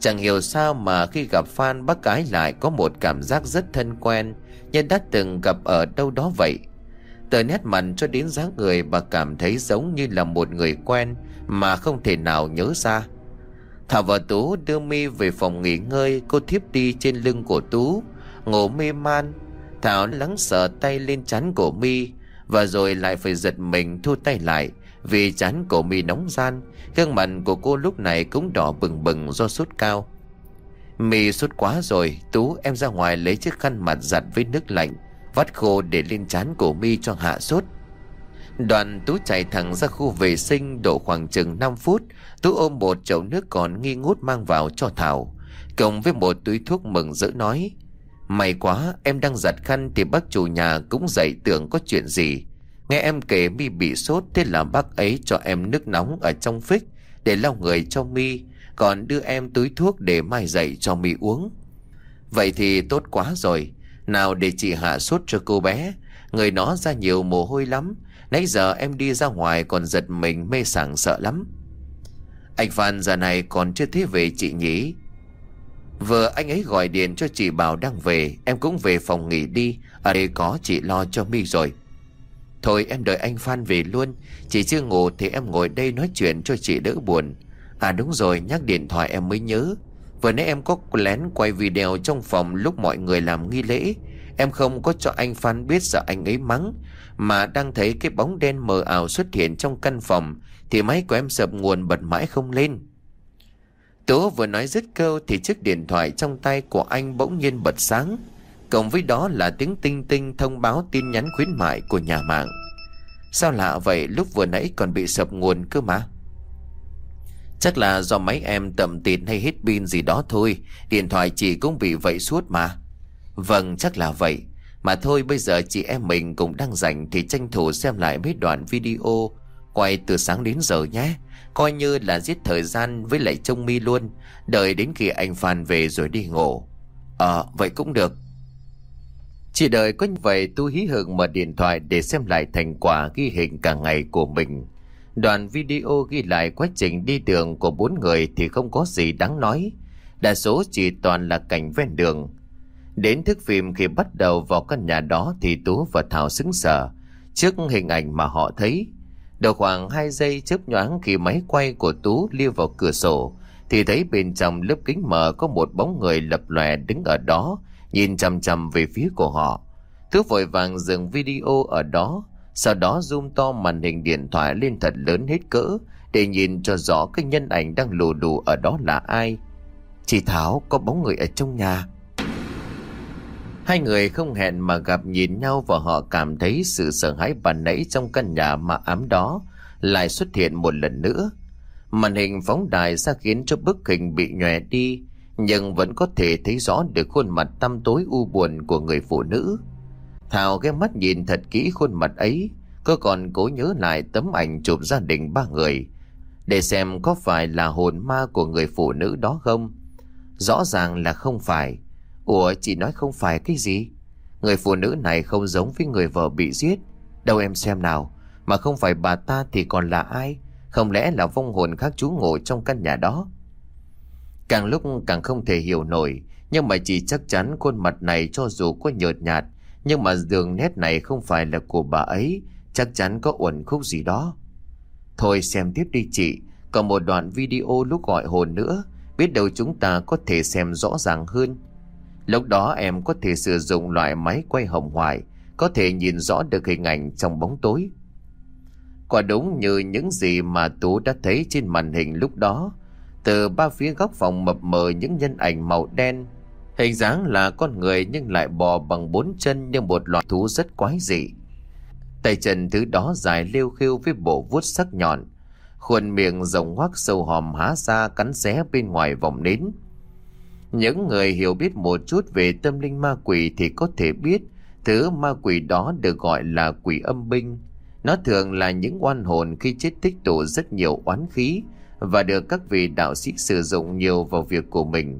Chẳng hiểu sao mà khi gặp Phan, bác gái lại có một cảm giác rất thân quen, như đã từng gặp ở đâu đó vậy. Từ nét mặt cho đến dáng người, bà cảm thấy giống như là một người quen mà không thể nào nhớ ra. Thảo và Tú đưa Mi về phòng nghỉ ngơi. Cô thiếp đi trên lưng của Tú, ngủ mê man. Thảo lắng sờ tay lên trán của Mi, và rồi lại phải giật mình thu tay lại, vì trán của Mi nóng ran. Gương mặt của cô lúc này cũng đỏ bừng bừng do sốt cao. Mi sốt quá rồi, Tú em ra ngoài lấy chiếc khăn mặt giặt với nước lạnh, vắt khô để lên trán của Mi cho hạ sốt. Đoàn Tú chạy thẳng ra khu vệ sinh. Độ khoảng chừng 5 phút, Tú ôm một chậu nước còn nghi ngút mang vào cho Thảo, cộng với một túi thuốc, mừng rỡ nói: May quá, em đang giặt khăn thì bác chủ nhà cũng dậy tưởng có chuyện gì. Nghe em kể Mi bị sốt, thế là bác ấy cho em nước nóng ở trong phích để lau người cho Mi, còn đưa em túi thuốc để mai dậy cho Mi uống. Vậy thì tốt quá rồi. Nào để chị hạ sốt cho cô bé, người nó ra nhiều mồ hôi lắm. Nãy giờ em đi ra ngoài còn giật mình mê sảng sợ lắm. Anh Phan giờ này còn chưa thấy về chị nhỉ? Vừa anh ấy gọi điện cho chị bảo đang về. Em cũng về phòng nghỉ đi, ở đây có chị lo cho Mi rồi. Thôi em đợi anh Phan về luôn. Chị chưa ngủ thì em ngồi đây nói chuyện cho chị đỡ buồn. À đúng rồi, nhắc điện thoại em mới nhớ. Vừa nãy em có lén quay video trong phòng lúc mọi người làm nghi lễ. Em không có cho anh Phan biết, sợ anh ấy mắng. Mà đang thấy cái bóng đen mờ ảo xuất hiện trong căn phòng thì máy của em sập nguồn bật mãi không lên. Tú vừa nói dứt câu thì chiếc điện thoại trong tay của anh bỗng nhiên bật sáng, cộng với đó là tiếng tinh tinh thông báo tin nhắn khuyến mại của nhà mạng. Sao lạ vậy, lúc vừa nãy còn bị sập nguồn cơ mà. Chắc là do máy em tầm tịt hay hết pin gì đó thôi. Điện thoại chị cũng bị vậy suốt mà. Vâng, chắc là vậy. Mà thôi, bây giờ chị em mình cũng đang rảnh thì tranh thủ xem lại mấy đoạn video quay từ sáng đến giờ nhé. Coi như là giết thời gian với lại trông Mi luôn. Đợi đến khi anh Phan về rồi đi ngủ. Vậy cũng được. Chỉ đợi có như vậy, tôi hí hửng mở điện thoại để xem lại thành quả ghi hình cả ngày của mình. Đoạn video ghi lại quá trình đi đường của 4 người thì không có gì đáng nói. Đa số chỉ toàn là cảnh ven đường. Đến thước phim khi bắt đầu vào căn nhà đó thì Tú và Thảo sững sờ trước hình ảnh mà họ thấy. Đầu khoảng 2 giây chớp nhoáng khi máy quay của Tú liêu vào cửa sổ thì thấy bên trong lớp kính mờ có một bóng người lập lòe đứng ở đó, nhìn chằm chằm về phía của họ. Tú vội vàng dừng video ở đó, sau đó zoom to màn hình điện thoại lên thật lớn hết cỡ để nhìn cho rõ cái nhân ảnh đang lù đù ở đó là ai. Chị Thảo, có bóng người ở trong nhà. Hai người không hẹn mà gặp nhìn nhau và họ cảm thấy sự sợ hãi ban nãy trong căn nhà mà ám đó lại xuất hiện một lần nữa. Màn hình phóng đại ra khiến cho bức hình bị nhòe đi, nhưng vẫn có thể thấy rõ được khuôn mặt tăm tối u buồn của người phụ nữ. Thảo ghé mắt nhìn thật kỹ khuôn mặt ấy, cô còn cố nhớ lại tấm ảnh chụp gia đình 3 người để xem có phải là hồn ma của người phụ nữ đó không. Rõ ràng là không phải. Ủa, chị nói không phải cái gì? Người phụ nữ này không giống với người vợ bị giết. Đâu em xem nào, mà không phải bà ta thì còn là ai? Không lẽ là vong hồn khác trú ngụ trong căn nhà đó? Càng lúc càng không thể hiểu nổi, nhưng mà chị chắc chắn khuôn mặt này cho dù có nhợt nhạt, nhưng mà đường nét này không phải là của bà ấy, chắc chắn có uẩn khúc gì đó. Thôi xem tiếp đi chị, còn một đoạn video lúc gọi hồn nữa, biết đâu chúng ta có thể xem rõ ràng hơn. Lúc đó em có thể sử dụng loại máy quay hồng ngoại, có thể nhìn rõ được hình ảnh trong bóng tối. Quả đúng như những gì mà Tú đã thấy trên màn hình lúc đó. Từ 3 phía góc phòng mập mờ những nhân ảnh màu đen, hình dáng là con người nhưng lại bò bằng 4 chân như một loài thú rất quái dị. Tay chân thứ đó dài liêu khiêu với bộ vuốt sắc nhọn, khuôn miệng rộng hoác sâu hòm há ra cắn xé bên ngoài vòng nến. Những người hiểu biết một chút về tâm linh ma quỷ thì có thể biết thứ ma quỷ đó được gọi là quỷ âm binh. Nó thường là những oan hồn khi chết tích tụ rất nhiều oán khí và được các vị đạo sĩ sử dụng nhiều vào việc của mình.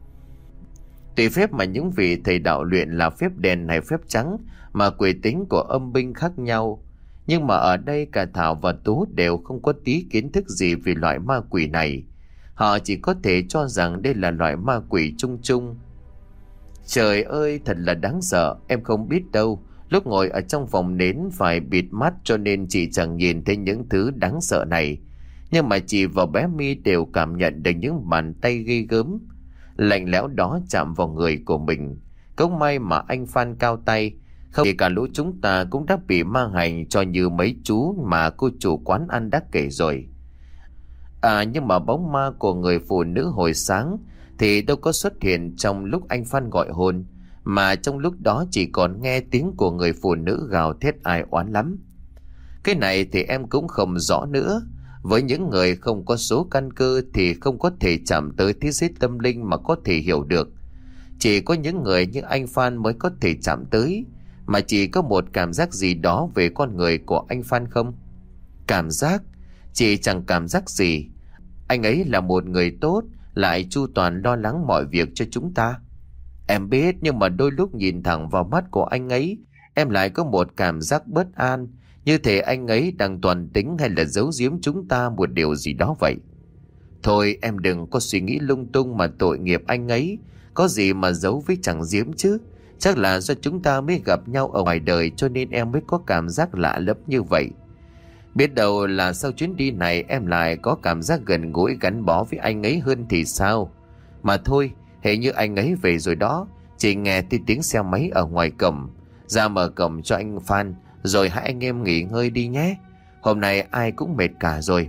Tùy phép mà những vị thầy đạo luyện là phép đen hay phép trắng mà quỷ tính của âm binh khác nhau. Nhưng mà ở đây cả Thảo và Tú đều không có tí kiến thức gì về loại ma quỷ này. Họ chỉ có thể cho rằng đây là loại ma quỷ chung chung. Trời ơi, thật là đáng sợ. Em không biết đâu, lúc ngồi ở trong phòng nến phải bịt mắt cho nên chị chẳng nhìn thấy những thứ đáng sợ này. Nhưng mà chị và bé My đều cảm nhận được những bàn tay ghê gớm lạnh lẽo đó chạm vào người của mình. Cũng may mà anh Phan cao tay, không thì cả lũ chúng ta cũng đã bị ma hành cho như mấy chú mà cô chủ quán ăn đã kể rồi. Nhưng mà bóng ma của người phụ nữ hồi sáng thì đâu có xuất hiện trong lúc anh Phan gọi hồn, mà trong lúc đó chỉ còn nghe tiếng của người phụ nữ gào thét ai oán lắm. Cái này thì em cũng không rõ nữa. Với những người không có số căn cơ thì không có thể chạm tới thế giới tâm linh mà có thể hiểu được. Chỉ có những người như anh Phan mới có thể chạm tới. Mà chỉ có một cảm giác gì đó về con người của anh Phan không? Cảm giác? Chị chẳng cảm giác gì. Anh ấy là một người tốt, lại chu toàn lo lắng mọi việc cho chúng ta. Em biết, nhưng mà đôi lúc nhìn thẳng vào mắt của anh ấy, em lại có một cảm giác bất an, như thể anh ấy đang toàn tính hay là giấu giếm chúng ta một điều gì đó vậy. Thôi em đừng có suy nghĩ lung tung mà tội nghiệp anh ấy. Có gì mà giấu với chẳng giếm chứ. Chắc là do chúng ta mới gặp nhau ở ngoài đời cho nên em mới có cảm giác lạ lẫm như vậy. Biết đâu là sau chuyến đi này em lại có cảm giác gần gũi gắn bó với anh ấy hơn thì sao. Mà thôi, hệ như anh ấy về rồi đó. Chỉ nghe tiếng xe máy ở ngoài cổng. Ra mở cổng cho anh Phan, rồi hai anh em nghỉ ngơi đi nhé. Hôm nay ai cũng mệt cả rồi.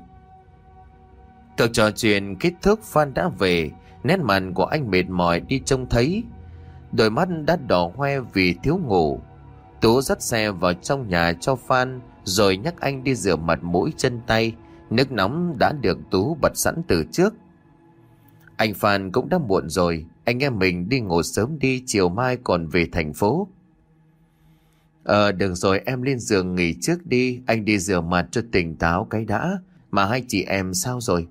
Cuộc trò chuyện kết thúc, Phan đã về. Nét mặt của anh mệt mỏi đi trông thấy. Đôi mắt đã đỏ hoe vì thiếu ngủ. Tú dắt xe vào trong nhà cho Phan, rồi nhắc anh đi rửa mặt mũi chân tay. Nước nóng đã được Tú bật sẵn từ trước. Anh Phan cũng đã muộn rồi, anh em mình đi ngủ sớm đi, chiều mai còn về thành phố. Được rồi, em lên giường nghỉ trước đi, anh đi rửa mặt cho tỉnh táo cái đã. Mà hai chị em sao rồi?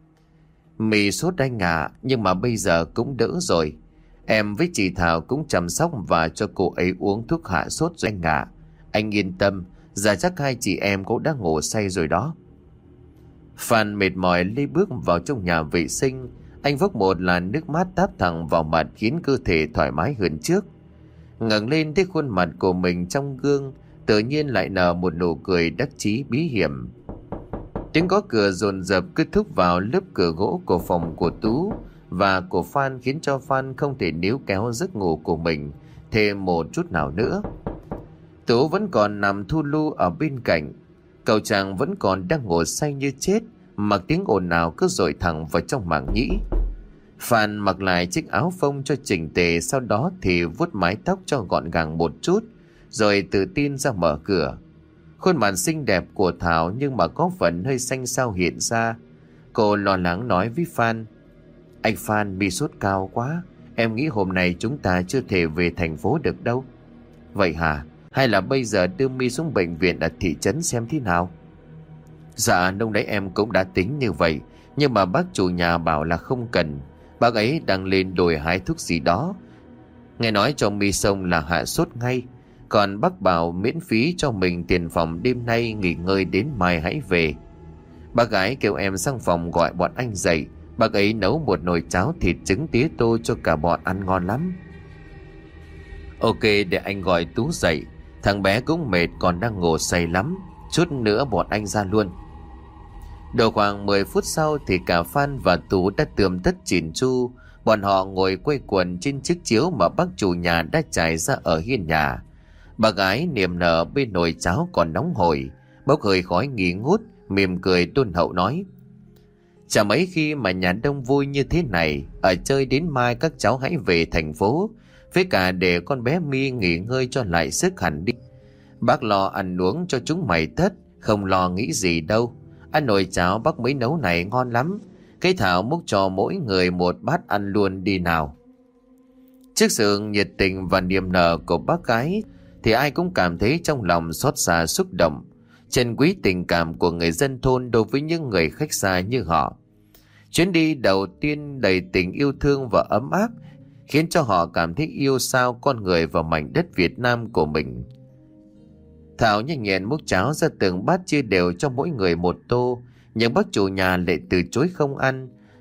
Mì sốt anh ạ, nhưng mà bây giờ cũng đỡ rồi. Em với chị Thảo cũng chăm sóc và cho cô ấy uống thuốc hạ sốt rồi anh ạ. Anh yên tâm, giờ chắc hai chị em cũng đã ngủ say rồi đó. Phan mệt mỏi đi bước vào trong nhà vệ sinh. Anh vốc một làn nước mát táp thẳng vào mặt khiến cơ thể thoải mái hơn trước. Ngẩng lên thấy khuôn mặt của mình trong gương, tự nhiên lại nở một nụ cười đắc chí bí hiểm. Tiếng gõ cửa dồn dập cứ thúc vào lớp cửa gỗ của phòng của Tú và của Phan, khiến cho Phan không thể níu kéo giấc ngủ của mình thêm một chút nào nữa. Tú vẫn còn nằm thu lu ở bên cạnh. Cậu chàng vẫn còn đang ngủ say như chết, mặc tiếng ồn nào cứ dội thẳng vào trong màng nhĩ. Phan mặc lại chiếc áo phông cho chỉnh tề, sau đó thì vuốt mái tóc cho gọn gàng một chút, rồi tự tin ra mở cửa. Khuôn mặt xinh đẹp của Thảo nhưng mà có phần hơi xanh xao hiện ra. Cô lo lắng nói với Phan: Anh Phan, bị sốt cao quá, em nghĩ hôm nay chúng ta chưa thể về thành phố được đâu. Vậy hả? Hay là bây giờ đưa Mi xuống bệnh viện ở thị trấn xem thế nào? Dạ, lúc nãy em cũng đã tính như vậy, nhưng mà bác chủ nhà bảo là không cần. Bác ấy đang lên đồi hái thuốc gì đó. Nghe nói cho Mi xong là hạ sốt ngay. Còn bác bảo miễn phí cho mình tiền phòng đêm nay, nghỉ ngơi đến mai hãy về. Bác gái kêu em sang phòng gọi bọn anh dậy. Bác ấy nấu một nồi cháo thịt trứng tía tô cho cả bọn ăn ngon lắm. Ok, để anh gọi Tú dậy. Thằng bé cũng mệt còn đang ngủ say lắm. Chút nữa bọn anh ra luôn. Độ khoảng 10 phút sau thì cả Phan và Tú đã tươm tất chỉn chu. Bọn họ ngồi quây quần trên chiếc chiếu mà bác chủ nhà đã trải ra ở hiên nhà. Bà gái niềm nở bên nồi cháo còn nóng hổi, bốc hơi khói nghi ngút, mỉm cười đôn hậu nói: Chả mấy khi mà nhà đông vui như thế này. Ở chơi đến mai các cháu hãy về thành phố, với cả để con bé My nghỉ ngơi cho lại sức hẳn đi. Bác lo ăn uống cho chúng mày tất, không lo nghĩ gì đâu. Ăn nồi cháo bác mới nấu này ngon lắm. Cái Thảo múc cho mỗi người một bát ăn luôn đi nào. Trước sự nhiệt tình và niềm nở của bác gái thì ai cũng cảm thấy trong lòng xót xa xúc động, trân quý tình cảm của người dân thôn đối với những người khách xa như họ. Chuyến đi đầu tiên đầy tình yêu thương và ấm áp, khiến cho họ cảm thấy yêu sao con người và mảnh đất Việt Nam của mình. Thảo nhanh nhẹn múc cháo ra từng bát chia đều cho mỗi người một tô, nhưng bác chủ nhà lại từ chối không ăn.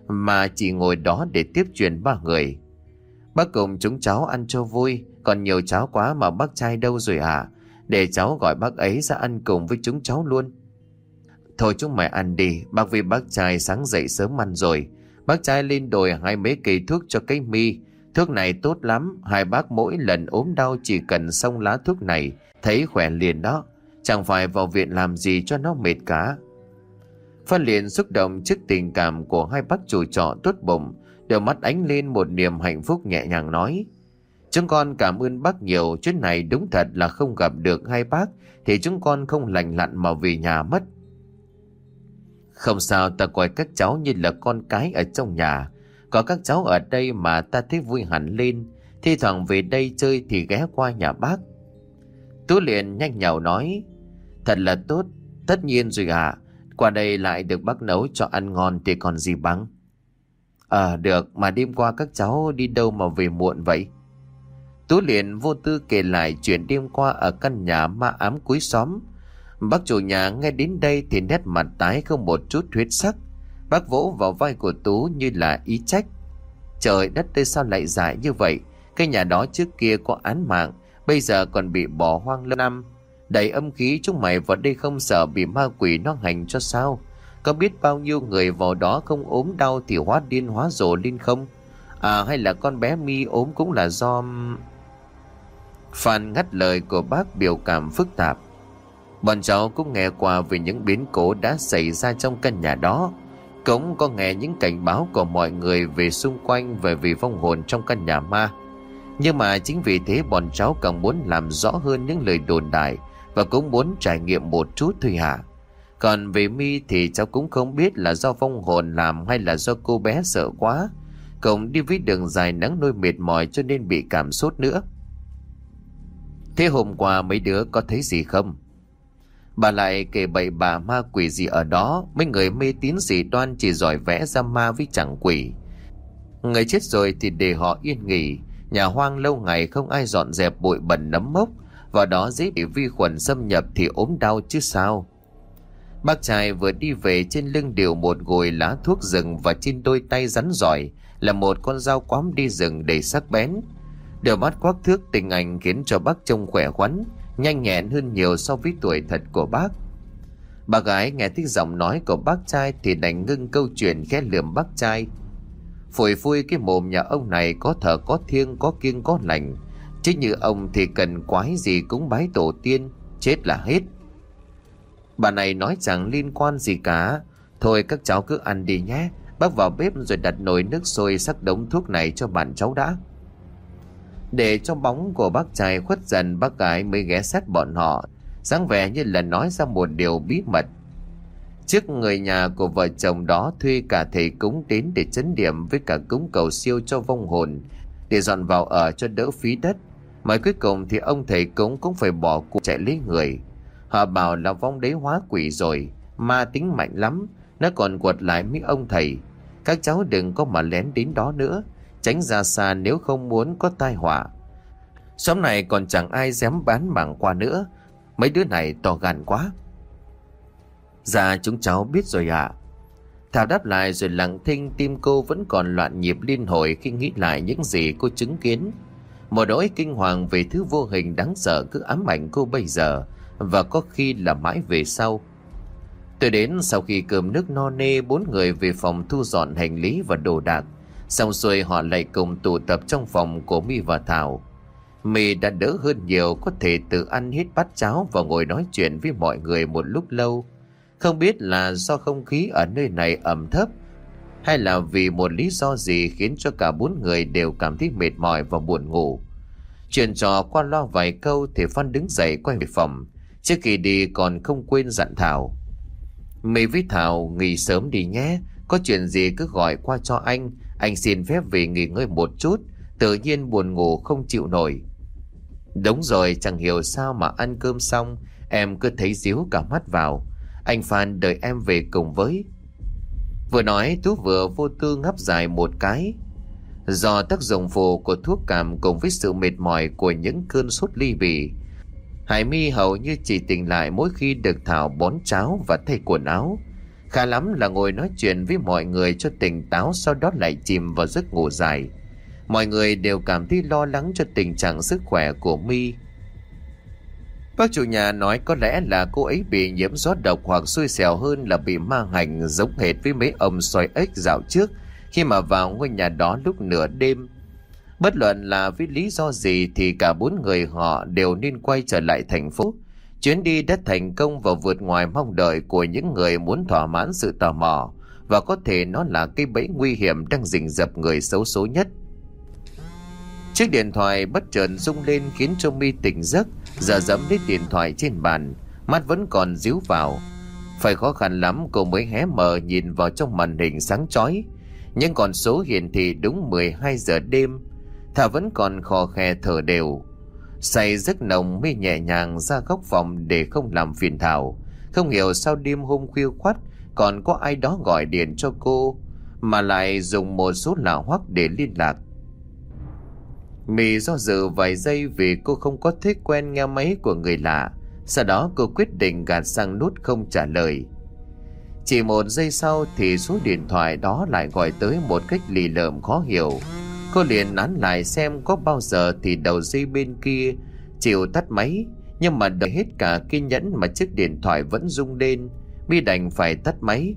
mà chỉ ngồi đó để tiếp chuyện ba người. Bác cùng chúng cháu ăn cho vui, còn nhiều cháo quá mà bác trai đâu rồi à? Để cháu gọi bác ấy ra ăn cùng với chúng cháu luôn. Thôi chúng mày ăn đi, bác với bác trai sáng dậy sớm ăn rồi. Bác trai lên đồi hái mấy cây thuốc cho cái mi. Thuốc này tốt lắm, hai bác mỗi lần ốm đau chỉ cần xông lá thuốc này, thấy khỏe liền đó. Chẳng phải vào viện làm gì cho nó mệt cả. Phan liền xúc động trước tình cảm của hai bác chủ trọ tốt bụng, đôi mắt ánh lên một niềm hạnh phúc, nhẹ nhàng nói: chúng con cảm ơn bác nhiều, chuyến này đúng thật là không gặp được hai bác thì chúng con không lành lặn mà về nhà mất. Không sao, ta coi các cháu như là con cái ở trong nhà. Có các cháu ở đây mà ta thấy vui hẳn lên. Thi thoảng về đây chơi thì ghé qua nhà bác. Tú liền nhanh nhảu nói: thật là tốt, tất nhiên rồi ạ. Qua đây lại được bác nấu cho ăn ngon thì còn gì bằng. Được, mà đêm qua các cháu đi đâu mà về muộn vậy? Tú liền vô tư kể lại chuyện đêm qua ở căn nhà ma ám cuối xóm. Bác chủ nhà nghe đến đây thì nét mặt tái không một chút huyết sắc. Bác vỗ vào vai của Tú như là ý trách: trời đất ơi, sao lại dại như vậy? Cái nhà đó trước kia có án mạng, bây giờ còn bị bỏ hoang lâu năm. Đầy âm khí, chúng mày vào đây không sợ bị ma quỷ nó hành cho sao? Có biết bao nhiêu người vào đó không ốm đau thì hóa điên hóa rồ lên không? Hay là con bé Mi ốm cũng là do... Phan ngắt lời của bác, biểu cảm phức tạp. Bọn cháu cũng nghe qua về những biến cố đã xảy ra trong căn nhà đó, cũng có nghe những cảnh báo của mọi người về xung quanh về vì vong hồn trong căn nhà ma. Nhưng mà chính vì thế bọn cháu càng muốn làm rõ hơn những lời đồn đại và cũng muốn trải nghiệm một chút thôi hả? Còn về Mi thì cháu cũng không biết là do vong hồn làm hay là do cô bé sợ quá, cộng đi với đường dài nắng nôi mệt mỏi cho nên bị cảm sốt nữa. Thế hôm qua mấy đứa có thấy gì không? Bà lại kể bậy bạ ma quỷ gì ở đó. Mấy người mê tín dị đoan chỉ giỏi vẽ ra ma với chẳng quỷ. Người chết rồi thì để họ yên nghỉ. Nhà hoang lâu ngày không ai dọn dẹp bụi bẩn nấm mốc, vào đó dễ bị vi khuẩn xâm nhập thì ốm đau chứ sao. Bác trai vừa đi về, trên lưng điều một gồi lá thuốc rừng và trên đôi tay rắn giỏi là một con dao quắm đi rừng đầy sắc bén. Đôi mắt quắc thước tình ảnh khiến cho bác trông khỏe khoắn, nhanh nhẹn hơn nhiều so với tuổi thật của bác. Bà gái nghe thấy giọng nói của bác trai thì đành ngưng câu chuyện, khẽ lườm bác trai: phủi phui, cái mồm nhà ông này có thờ có thiêng, có kiêng có lành, chứ như ông thì cần quái gì cúng bái tổ tiên, chết là hết. Bà này nói chẳng liên quan gì cả. Thôi các cháu cứ ăn đi nhé. Bác vào bếp rồi đặt nồi nước sôi sắc đống thuốc này cho bạn cháu đã. Để cho bóng của bác trai khuất dần, bác gái mới ghé sát bọn họ, dáng vẻ như là nói ra một điều bí mật. Trước người nhà của vợ chồng đó thuê cả thầy cúng đến để trấn điểm với cả cúng cầu siêu cho vong hồn, để dọn vào ở cho đỡ phí đất. Mà cuối cùng thì ông thầy cúng cũng phải bỏ cuộc chạy lấy người. Họ bảo là vong đấy hóa quỷ rồi, ma tính mạnh lắm, nó còn quật lại mấy ông thầy. Các cháu đừng có mà lén đến đó nữa, tránh ra xa nếu không muốn có tai họa. Xóm này còn chẳng ai dám bán mảng qua nữa, mấy đứa này to gan quá. Dạ chúng cháu biết rồi ạ. Thảo đáp lại rồi lặng thinh, tim cô vẫn còn loạn nhịp liên hồi khi nghĩ lại những gì cô chứng kiến. Một nỗi kinh hoàng về thứ vô hình đáng sợ cứ ám ảnh cô bây giờ, và có khi là mãi về sau. Tôi đến sau khi cơm nước no nê, bốn người về phòng thu dọn hành lý và đồ đạc. Xong xuôi họ lại cùng tụ tập trong phòng của My và Thảo. My đã đỡ hơn nhiều, có thể tự ăn hết bát cháo và ngồi nói chuyện với mọi người một lúc lâu. Không biết là do không khí ở nơi này ẩm thấp, hay là vì một lý do gì khiến cho cả bốn người đều cảm thấy mệt mỏi và buồn ngủ. Chuyện trò qua lo vài câu thì Phan đứng dậy quay về phòng. Trước khi đi còn không quên dặn Thảo: My với Thảo nghỉ sớm đi nhé, có chuyện gì cứ gọi qua cho anh xin phép về nghỉ ngơi một chút, tự nhiên buồn ngủ không chịu nổi. Đúng rồi, chẳng hiểu sao mà ăn cơm xong em cứ thấy díu cả mắt vào. Anh Phan đợi em về cùng với. Vừa nói Tú vừa vô tư ngáp dài một cái. Do tác dụng phụ của thuốc cảm cùng với sự mệt mỏi của những cơn sốt ly bì, Hải My hầu như chỉ tỉnh lại mỗi khi được Thảo bón cháo và thay quần áo. Khá lắm là ngồi nói chuyện với mọi người cho tỉnh táo, sau đó lại chìm vào giấc ngủ dài. Mọi người đều cảm thấy lo lắng cho tình trạng sức khỏe của My. Bác chủ nhà nói có lẽ là cô ấy bị nhiễm gió độc, hoặc xui xẻo hơn là bị ma hành, giống hệt với mấy ông sói ếch dạo trước khi mà vào ngôi nhà đó lúc nửa đêm. Bất luận là vì lý do gì thì cả 4 người họ đều nên quay trở lại thành phố. Chuyến đi đã thành công và vượt ngoài mong đợi của những người muốn thỏa mãn sự tò mò, và có thể nó là cái bẫy nguy hiểm đang rình rập người xấu số nhất. Chiếc điện thoại bất chợt rung lên khiến cho My tỉnh giấc, giờ dẫm đến điện thoại trên bàn, mắt vẫn còn díu vào. Phải khó khăn lắm cô mới hé mở nhìn vào trong màn hình sáng chói. Nhưng con số hiển thị đúng 12 giờ đêm. Thà vẫn còn khò khè thở đều. Say giấc nồng, My nhẹ nhàng ra góc phòng để không làm phiền Thảo. Không hiểu sao đêm hôm khuya khoắt còn có ai đó gọi điện cho cô, mà lại dùng một số lạ hoắc để liên lạc. My do dự vài giây vì cô không có thói quen nghe máy của người lạ. Sau đó cô quyết định gạt sang nút không trả lời. Chỉ 1 giây sau thì số điện thoại đó lại gọi tới một cách lì lợm khó hiểu. Cô liền nán lại xem có bao giờ thì đầu dây bên kia chịu tắt máy. Nhưng mà đợi hết cả kiên nhẫn mà chiếc điện thoại vẫn rung lên. My đành phải tắt máy.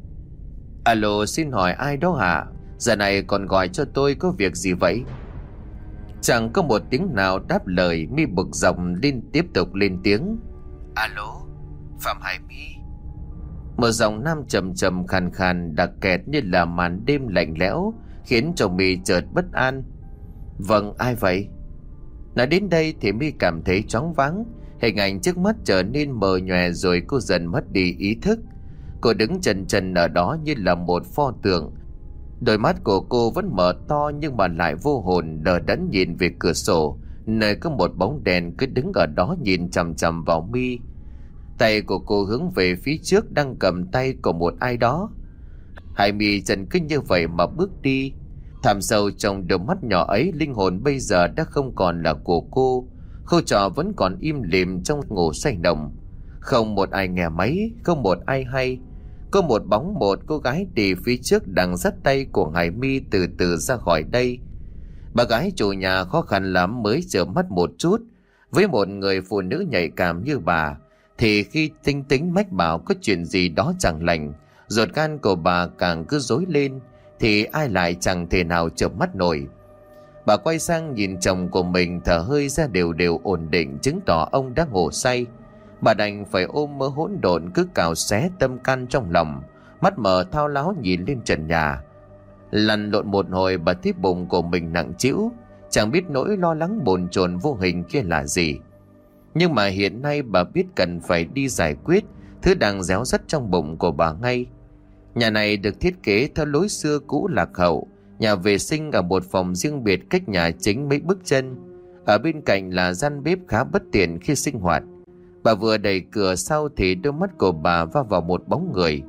Alo, xin hỏi ai đó hả? Giờ này còn gọi cho tôi có việc gì vậy? Chẳng có một tiếng nào đáp lời. My bực dọc liên tiếp tục lên tiếng. Alo, Phạm Hải My. Một giọng nam trầm trầm khàn khàn đặc kẹt như là màn đêm lạnh lẽo, khiến cho My chợt bất an. Vâng, ai vậy? Nói đến đây thì My cảm thấy choáng váng. Hình ảnh trước mắt trở nên mờ nhòe, rồi cô dần mất đi ý thức. Cô đứng chần chần ở đó như là một pho tượng. Đôi mắt của cô vẫn mở to nhưng mà lại vô hồn, đờ đẫn nhìn về cửa sổ, nơi có một bóng đèn cứ đứng ở đó nhìn chằm chằm vào My. Tay của cô hướng về phía trước, đang cầm tay của một ai đó. Hải My dần cứ như vậy mà bước đi. Thẳm sâu trong đôi mắt nhỏ ấy, linh hồn bây giờ đã không còn là của cô. Cô trò vẫn còn im lìm trong ngủ say nồng. Không một ai nghe máy, không một ai hay. Có một bóng một cô gái đi phía trước đang dắt tay của Hải My từ từ ra khỏi đây. Bà gái chủ nhà khó khăn lắm mới chợp mắt một chút. Với một người phụ nữ nhạy cảm như bà thì khi tinh tính mách bảo có chuyện gì đó chẳng lành, ruột gan của bà càng cứ rối lên, thì ai lại chẳng thể nào chợp mắt nổi. Bà quay sang nhìn chồng của mình thở hơi ra đều đều ổn định, chứng tỏ ông đã ngủ say. Bà đành phải ôm mơ hỗn độn cứ cào xé tâm can trong lòng, mắt mở thao láo nhìn lên trần nhà. Lăn lộn một hồi, bà thấy bụng của mình nặng trĩu, chẳng biết nỗi lo lắng bồn chồn vô hình kia là gì. Nhưng mà hiện nay bà biết cần phải đi giải quyết thứ đang réo rắt trong bụng của bà ngay. Nhà này được thiết kế theo lối xưa cũ lạc hậu. Nhà vệ sinh ở một phòng riêng biệt cách nhà chính mấy bước chân. Ở bên cạnh là gian bếp khá bất tiện khi sinh hoạt. Bà vừa đẩy cửa sau thì đôi mắt của bà va vào một bóng người.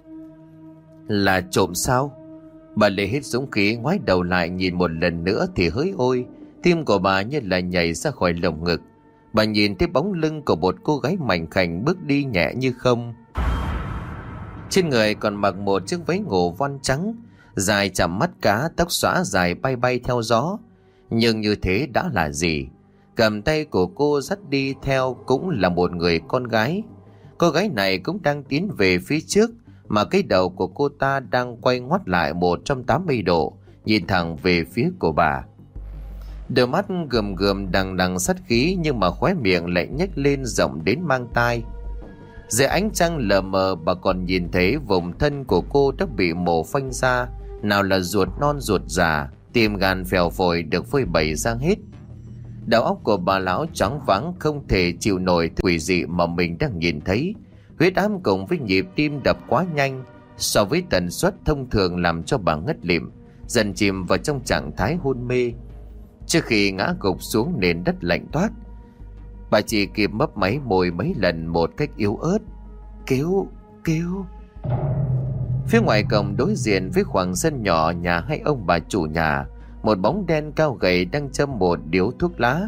Là trộm sao? Bà lấy hết dũng khí ngoái đầu lại nhìn một lần nữa thì hỡi ôi, tim của bà như là nhảy ra khỏi lồng ngực. Bà nhìn thấy bóng lưng của một cô gái mảnh khảnh bước đi nhẹ như không. Trên người còn mặc một chiếc váy ngủ voan trắng, dài chạm mắt cá, tóc xõa dài bay bay theo gió. Nhưng như thế đã là gì? Cầm tay của cô dắt đi theo cũng là một người con gái. Cô gái này cũng đang tiến về phía trước, mà cái đầu của cô ta đang quay ngoắt lại 180 độ, nhìn thẳng về phía của bà. Đôi mắt gườm gườm đằng đằng sát khí, nhưng mà khóe miệng lại nhếch lên rộng đến mang tai. Dưới ánh trăng lờ mờ, bà còn nhìn thấy vùng thân của cô đã bị mổ phanh ra, nào là ruột non ruột già, tim gan phèo phổi được phơi bày ra hết. Đầu óc của bà lão choáng váng, không thể chịu nổi thứ quỷ dị mà mình đang nhìn thấy. Huyết áp cùng với nhịp tim đập quá nhanh so với tần suất thông thường, làm cho bà ngất lịm, dần chìm vào trong trạng thái hôn mê. Trước khi ngã gục xuống nền đất lạnh toát, bà chỉ kịp mấp máy môi mấy lần một cách yếu ớt. Kêu. Phía ngoài cổng đối diện với khoảng sân nhỏ nhà hai ông bà chủ nhà, một bóng đen cao gầy đang châm một điếu thuốc lá.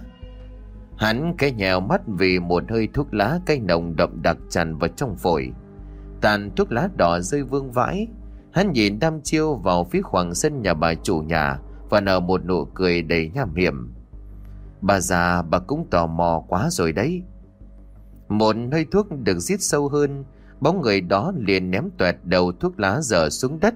Hắn cái nhèo mắt vì một hơi thuốc lá cay nồng đậm đặc tràn vào trong phổi. Tàn thuốc lá đỏ rơi vương vãi. Hắn nhìn đăm chiêu vào phía khoảng sân nhà bà chủ nhà và nở một nụ cười đầy nham hiểm. Bà già, bà cũng tò mò quá rồi đấy. Một hơi thuốc được rít sâu hơn, bóng người đó liền ném toẹt đầu thuốc lá dở xuống đất.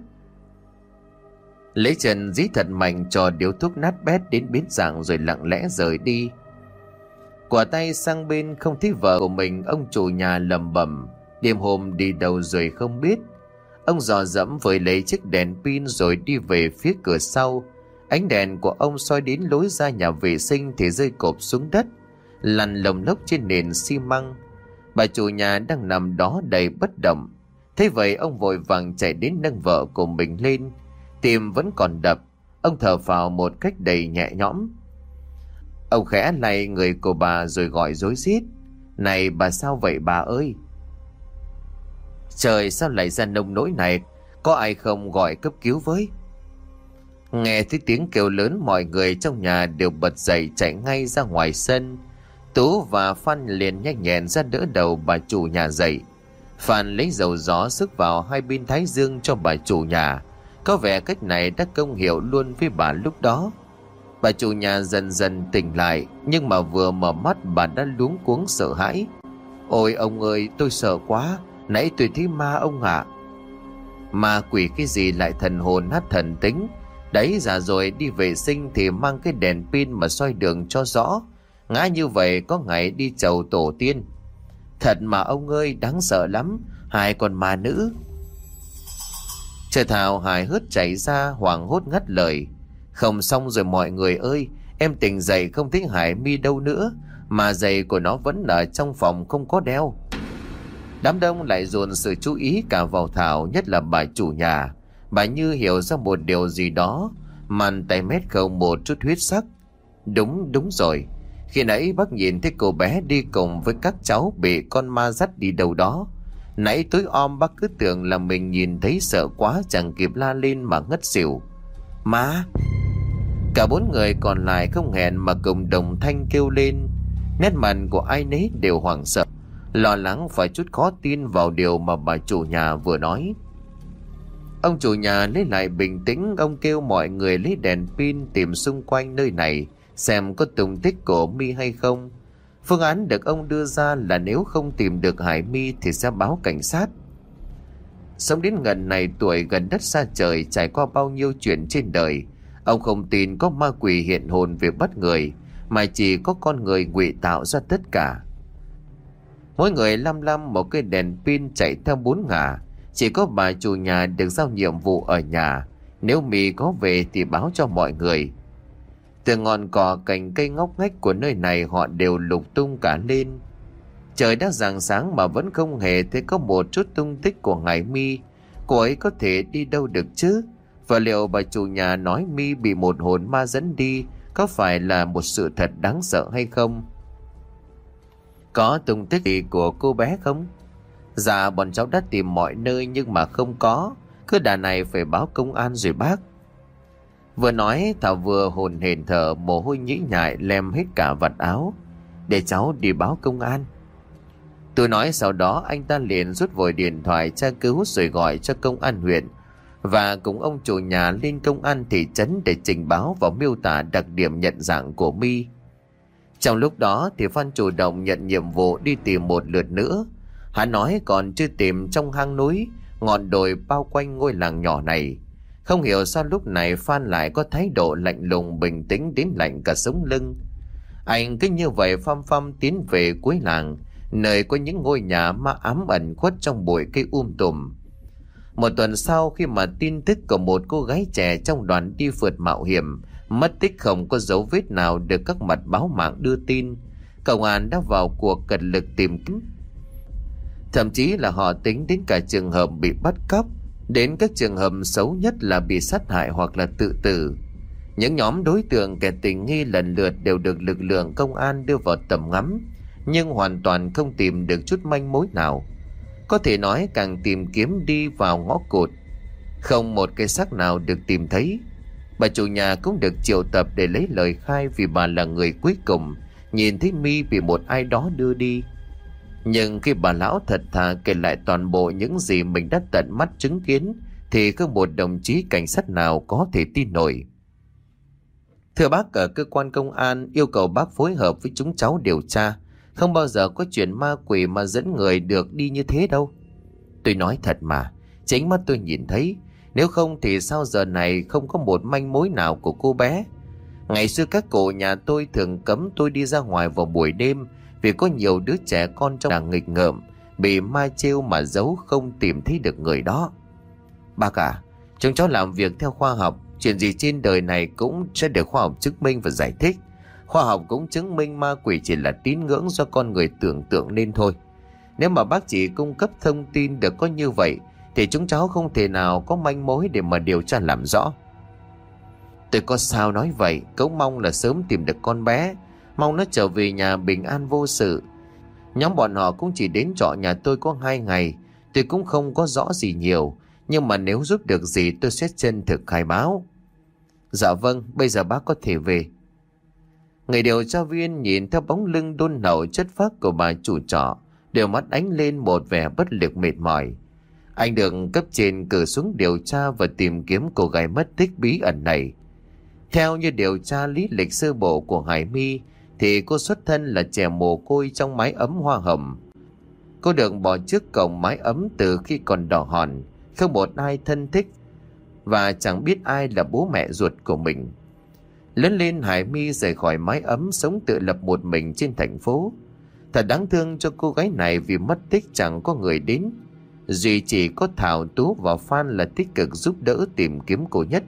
Lấy chân dí thật mạnh cho điếu thuốc nát bét đến biến dạng rồi lặng lẽ rời đi. Quả tay sang bên không thấy vợ của mình, ông chủ nhà lẩm bẩm đêm hôm đi đâu rồi không biết. Ông dò dẫm với lấy chiếc đèn pin rồi đi về phía cửa sau. Ánh đèn của ông soi đến lối ra nhà vệ sinh thì rơi cộp xuống đất, lăn lồng lốc trên nền xi măng. Bà chủ nhà đang nằm đó đầy bất động. Thế vậy ông vội vàng chạy đến nâng vợ của mình lên. Tim vẫn còn đập. Ông thở phào một cách đầy nhẹ nhõm. Ông khẽ lay người của bà rồi gọi rối rít: Này bà, sao vậy bà ơi? Trời, sao lại ra nông nỗi này? Có ai không gọi cấp cứu với? Nghe thấy tiếng kêu lớn, mọi người trong nhà đều bật dậy chạy ngay ra ngoài sân. Tú và Phan liền nhanh nhẹn ra đỡ đầu bà chủ nhà dậy. Phan lấy dầu gió sức vào hai bên thái dương cho bà chủ nhà. Có vẻ cách này đã công hiệu luôn với bà lúc đó. Bà chủ nhà dần dần tỉnh lại, nhưng mà vừa mở mắt bà đã luống cuống sợ hãi. Ôi ông ơi, tôi sợ quá, nãy tôi thấy ma ông ạ. Ma quỷ cái gì lại thần hồn nát thần tính? Đấy, già rồi đi vệ sinh thì mang cái đèn pin mà soi đường cho rõ. Ngã như vậy có ngày đi chầu tổ tiên. Thật mà ông ơi, đáng sợ lắm, hai con ma nữ. Trời Thảo hài hước chạy ra, hoảng hốt ngắt lời: Không xong rồi mọi người ơi, em tỉnh dậy không thấy Hải My đâu nữa, mà giày của nó vẫn ở trong phòng không có đeo. Đám đông lại dồn sự chú ý cả vào Thảo, nhất là bà chủ nhà. Bà như hiểu ra một điều gì đó, màn tay mét không một chút huyết sắc. Đúng rồi, khi nãy bác nhìn thấy cô bé đi cùng với các cháu bị con ma dắt đi đâu đó. Nãy tối om bác cứ tưởng là mình nhìn thấy, sợ quá chẳng kịp la lên mà ngất xỉu. Ma! Cả bốn người còn lại không hẹn mà cùng đồng thanh kêu lên. Nét mặt của ai nấy đều hoảng sợ, lo lắng và chút khó tin vào điều mà bà chủ nhà vừa nói. Ông chủ nhà lấy lại bình tĩnh. Ông kêu mọi người lấy đèn pin tìm xung quanh nơi này xem có tung tích của My hay không. Phương án được ông đưa ra là nếu không tìm được Hải My thì sẽ báo cảnh sát. Sống đến gần này tuổi, gần đất xa trời, trải qua bao nhiêu chuyện trên đời, ông không tin có ma quỷ hiện hồn về bắt người, mà chỉ có con người ngụy tạo ra tất cả. Mỗi người lăm một cái đèn pin chạy theo bốn ngả. Chỉ có bà chủ nhà được giao nhiệm vụ ở nhà, nếu My có về thì báo cho mọi người. Từ ngọn cỏ cành cây ngóc ngách của nơi này họ đều lục tung cả lên. Trời đã rạng sáng mà vẫn không hề thấy có một chút tung tích của Hải My. Cô ấy có thể đi đâu được chứ? Và liệu bà chủ nhà nói My bị một hồn ma dẫn đi có phải là một sự thật đáng sợ hay không? Có tung tích gì của cô bé không? Dạ, bọn cháu đã tìm mọi nơi nhưng mà không có. Cứ đà này phải báo công an rồi bác. Vừa nói Thảo vừa hồn hển thở, mồ hôi nhễ nhại lem hết cả vạt áo. Để cháu đi báo công an. Tôi nói sau đó anh ta liền rút vội điện thoại tra cứu rồi gọi cho công an huyện và cùng ông chủ nhà lên công an thị trấn để trình báo và miêu tả đặc điểm nhận dạng của My. Trong lúc đó thì Phan chủ động nhận nhiệm vụ đi tìm một lượt nữa. Hắn nói còn chưa tìm trong hang núi, ngọn đồi bao quanh ngôi làng nhỏ này. Không hiểu sao lúc này Phan lại có thái độ lạnh lùng bình tĩnh đến lạnh cả sống lưng. Anh cứ như vậy phăm phăm tiến về cuối làng, nơi có những ngôi nhà ma ám ẩn khuất trong bụi cây tùm. Một tuần sau, khi mà tin tức của một cô gái trẻ trong đoàn đi phượt mạo hiểm mất tích không có dấu vết nào được các mặt báo mạng đưa tin, công an đã vào cuộc cật lực tìm kiếm. Thậm chí là họ tính đến cả trường hợp bị bắt cóc, đến các trường hợp xấu nhất là bị sát hại hoặc là tự tử. Những nhóm đối tượng kẻ tình nghi lần lượt đều được lực lượng công an đưa vào tầm ngắm, nhưng hoàn toàn không tìm được chút manh mối nào. Có thể nói càng tìm kiếm đi vào ngõ cụt, không một cái xác nào được tìm thấy. Bà chủ nhà cũng được triệu tập để lấy lời khai vì bà là người cuối cùng nhìn thấy My bị một ai đó đưa đi. Nhưng khi bà lão thật thà kể lại toàn bộ những gì mình đã tận mắt chứng kiến thì không một đồng chí cảnh sát nào có thể tin nổi. Thưa bác, ở cơ quan công an yêu cầu bác phối hợp với chúng cháu điều tra. Không bao giờ có chuyện ma quỷ mà dẫn người được đi như thế đâu. Tôi nói thật mà, chính mắt tôi nhìn thấy. Nếu không thì sao giờ này không có một manh mối nào của cô bé. Ngày xưa các cụ nhà tôi thường cấm tôi đi ra ngoài vào buổi đêm vì có nhiều đứa trẻ con trong làng nghịch ngợm, bị ma trêu mà giấu không tìm thấy được người đó. Bác à, chúng cháu làm việc theo khoa học, chuyện gì trên đời này cũng sẽ được khoa học chứng minh và giải thích. Khoa học cũng chứng minh ma quỷ chỉ là tín ngưỡng do con người tưởng tượng nên thôi. Nếu mà bác chỉ cung cấp thông tin được có như vậy thì chúng cháu không thể nào có manh mối để mà điều tra làm rõ. Tôi có sao nói vậy, cũng mong là sớm tìm được con bé, mong nó trở về nhà bình an vô sự. Nhóm bọn họ cũng chỉ đến trọ nhà tôi có 2 ngày, tôi cũng không có rõ gì nhiều, nhưng mà nếu giúp được gì tôi sẽ chân thực khai báo. Dạ vâng, bây giờ bác có thể về. Người điều tra viên nhìn theo bóng lưng đôn nậu chất phác của bà chủ trọ, đều mắt ánh lên một vẻ bất lực mệt mỏi. Anh được cấp trên cử xuống điều tra và tìm kiếm cô gái mất tích bí ẩn này. Theo như điều tra lý lịch sơ bộ của Hải My thì cô xuất thân là trẻ mồ côi trong mái ấm hoa hồng. Cô được bỏ trước cổng mái ấm từ khi còn đỏ hòn, không một ai thân thích và chẳng biết ai là bố mẹ ruột của mình. Lớn lên Hải My rời khỏi mái ấm sống tự lập một mình trên thành phố. Thật đáng thương cho cô gái này vì mất tích chẳng có người đến. Duy chỉ có Thảo, Tú và Phan là tích cực giúp đỡ tìm kiếm cô nhất.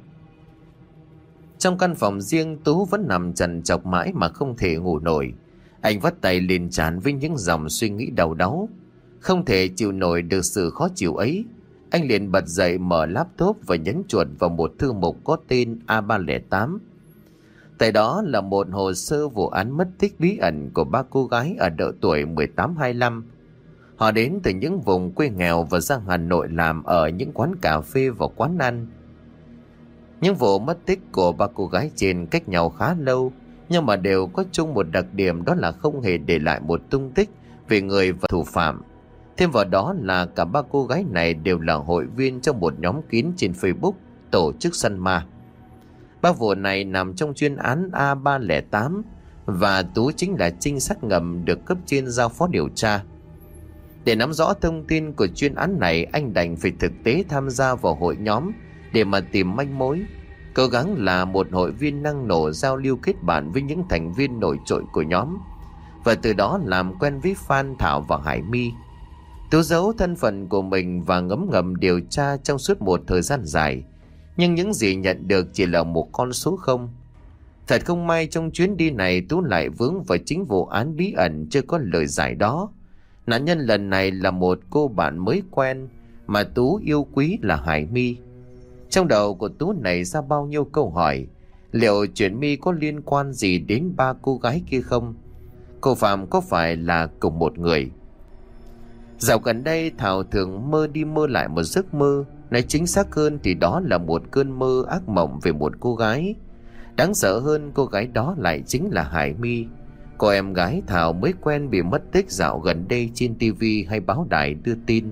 Trong căn phòng riêng, Tú vẫn nằm trằn trọc mãi mà không thể ngủ nổi. Anh vắt tay lên trán với những dòng suy nghĩ đau đáu. Không thể chịu nổi được sự khó chịu ấy, anh liền bật dậy mở laptop và nhấn chuột vào một thư mục có tên A308. Tại đó là một hồ sơ vụ án mất tích bí ẩn của 3 cô gái ở độ tuổi 18-25. Họ đến từ những vùng quê nghèo và ra Hà Nội làm ở những quán cà phê và quán ăn. Những vụ mất tích của 3 cô gái trên cách nhau khá lâu, nhưng mà đều có chung một đặc điểm, đó là không hề để lại một tung tích về người và thủ phạm. Thêm vào đó là cả 3 cô gái này đều là hội viên trong một nhóm kín trên Facebook tổ chức săn ma. 3 vụ này nằm trong chuyên án A308 và Tú chính là trinh sát ngầm được cấp trên giao phó điều tra. Để nắm rõ thông tin của chuyên án này, anh đành phải thực tế tham gia vào hội nhóm để mà tìm manh mối, cố gắng là một hội viên năng nổ, giao lưu kết bạn với những thành viên nổi trội của nhóm, và từ đó làm quen với Phan, Thảo và Hải My. Tú giấu thân phận của mình và ngấm ngầm điều tra trong suốt một thời gian dài, nhưng những gì nhận được chỉ là một con số không. Thật không may, trong chuyến đi này Tú lại vướng vào chính vụ án bí ẩn chưa có lời giải đó. Nạn nhân lần này là một cô bạn mới quen mà Tú yêu quý là Hải My. Trong đầu của Tú nảy ra bao nhiêu câu hỏi. Liệu chuyện My có liên quan gì đến 3 cô gái kia không? Cô Phạm có phải là cùng một người? Dạo gần đây Thảo thường mơ đi mơ lại một giấc mơ. Nói chính xác hơn thì đó là một cơn mơ ác mộng về một cô gái. Đáng sợ hơn, cô gái đó lại chính là Hải My, cô em gái Thảo mới quen bị mất tích dạo gần đây trên tivi hay báo đài đưa tin.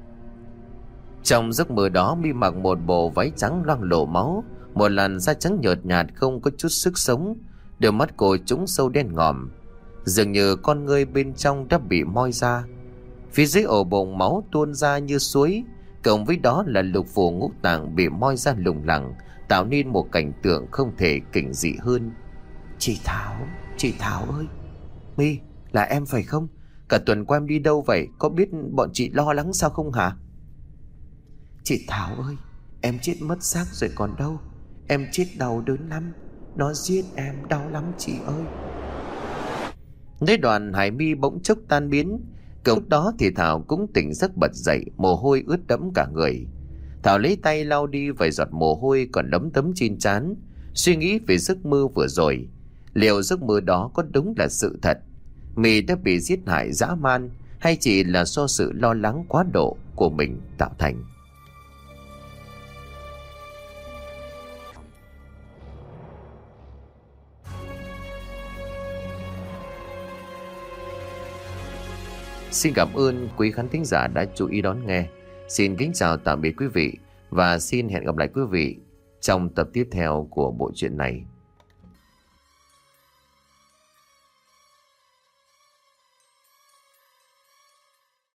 Trong giấc mơ đó, My mặc một bộ váy trắng loang lổ máu, một làn da trắng nhợt nhạt không có chút sức sống, đôi mắt cô trũng sâu đen ngòm, dường như con ngươi bên trong đã bị moi ra. Phía dưới ổ bụng máu tuôn ra như suối, cộng với đó là lục phủ ngũ tạng bị moi ra lủng lẳng, tạo nên một cảnh tượng không thể kinh dị hơn. Chị Thảo ơi, My, là em phải không? Cả tuần qua em đi đâu vậy? Có biết bọn chị lo lắng sao không hả? Chị Thảo ơi, em chết mất xác rồi còn đâu. Em chết đau đớn lắm, nó giết em đau lắm chị ơi. Nói đoạn Hải My bỗng chốc tan biến. Cậu đó thì Thảo cũng tỉnh giấc bật dậy, mồ hôi ướt đẫm cả người. Thảo lấy tay lau đi vài giọt mồ hôi còn lấm tấm trên trán, suy nghĩ về giấc mơ vừa rồi. Liệu giấc mơ đó có đúng là sự thật? My đã bị giết hại dã man hay chỉ là do sự lo lắng quá độ của mình tạo thành? Xin cảm ơn quý khán thính giả đã chú ý đón nghe. Xin kính chào tạm biệt quý vị và xin hẹn gặp lại quý vị trong tập tiếp theo của bộ truyện này.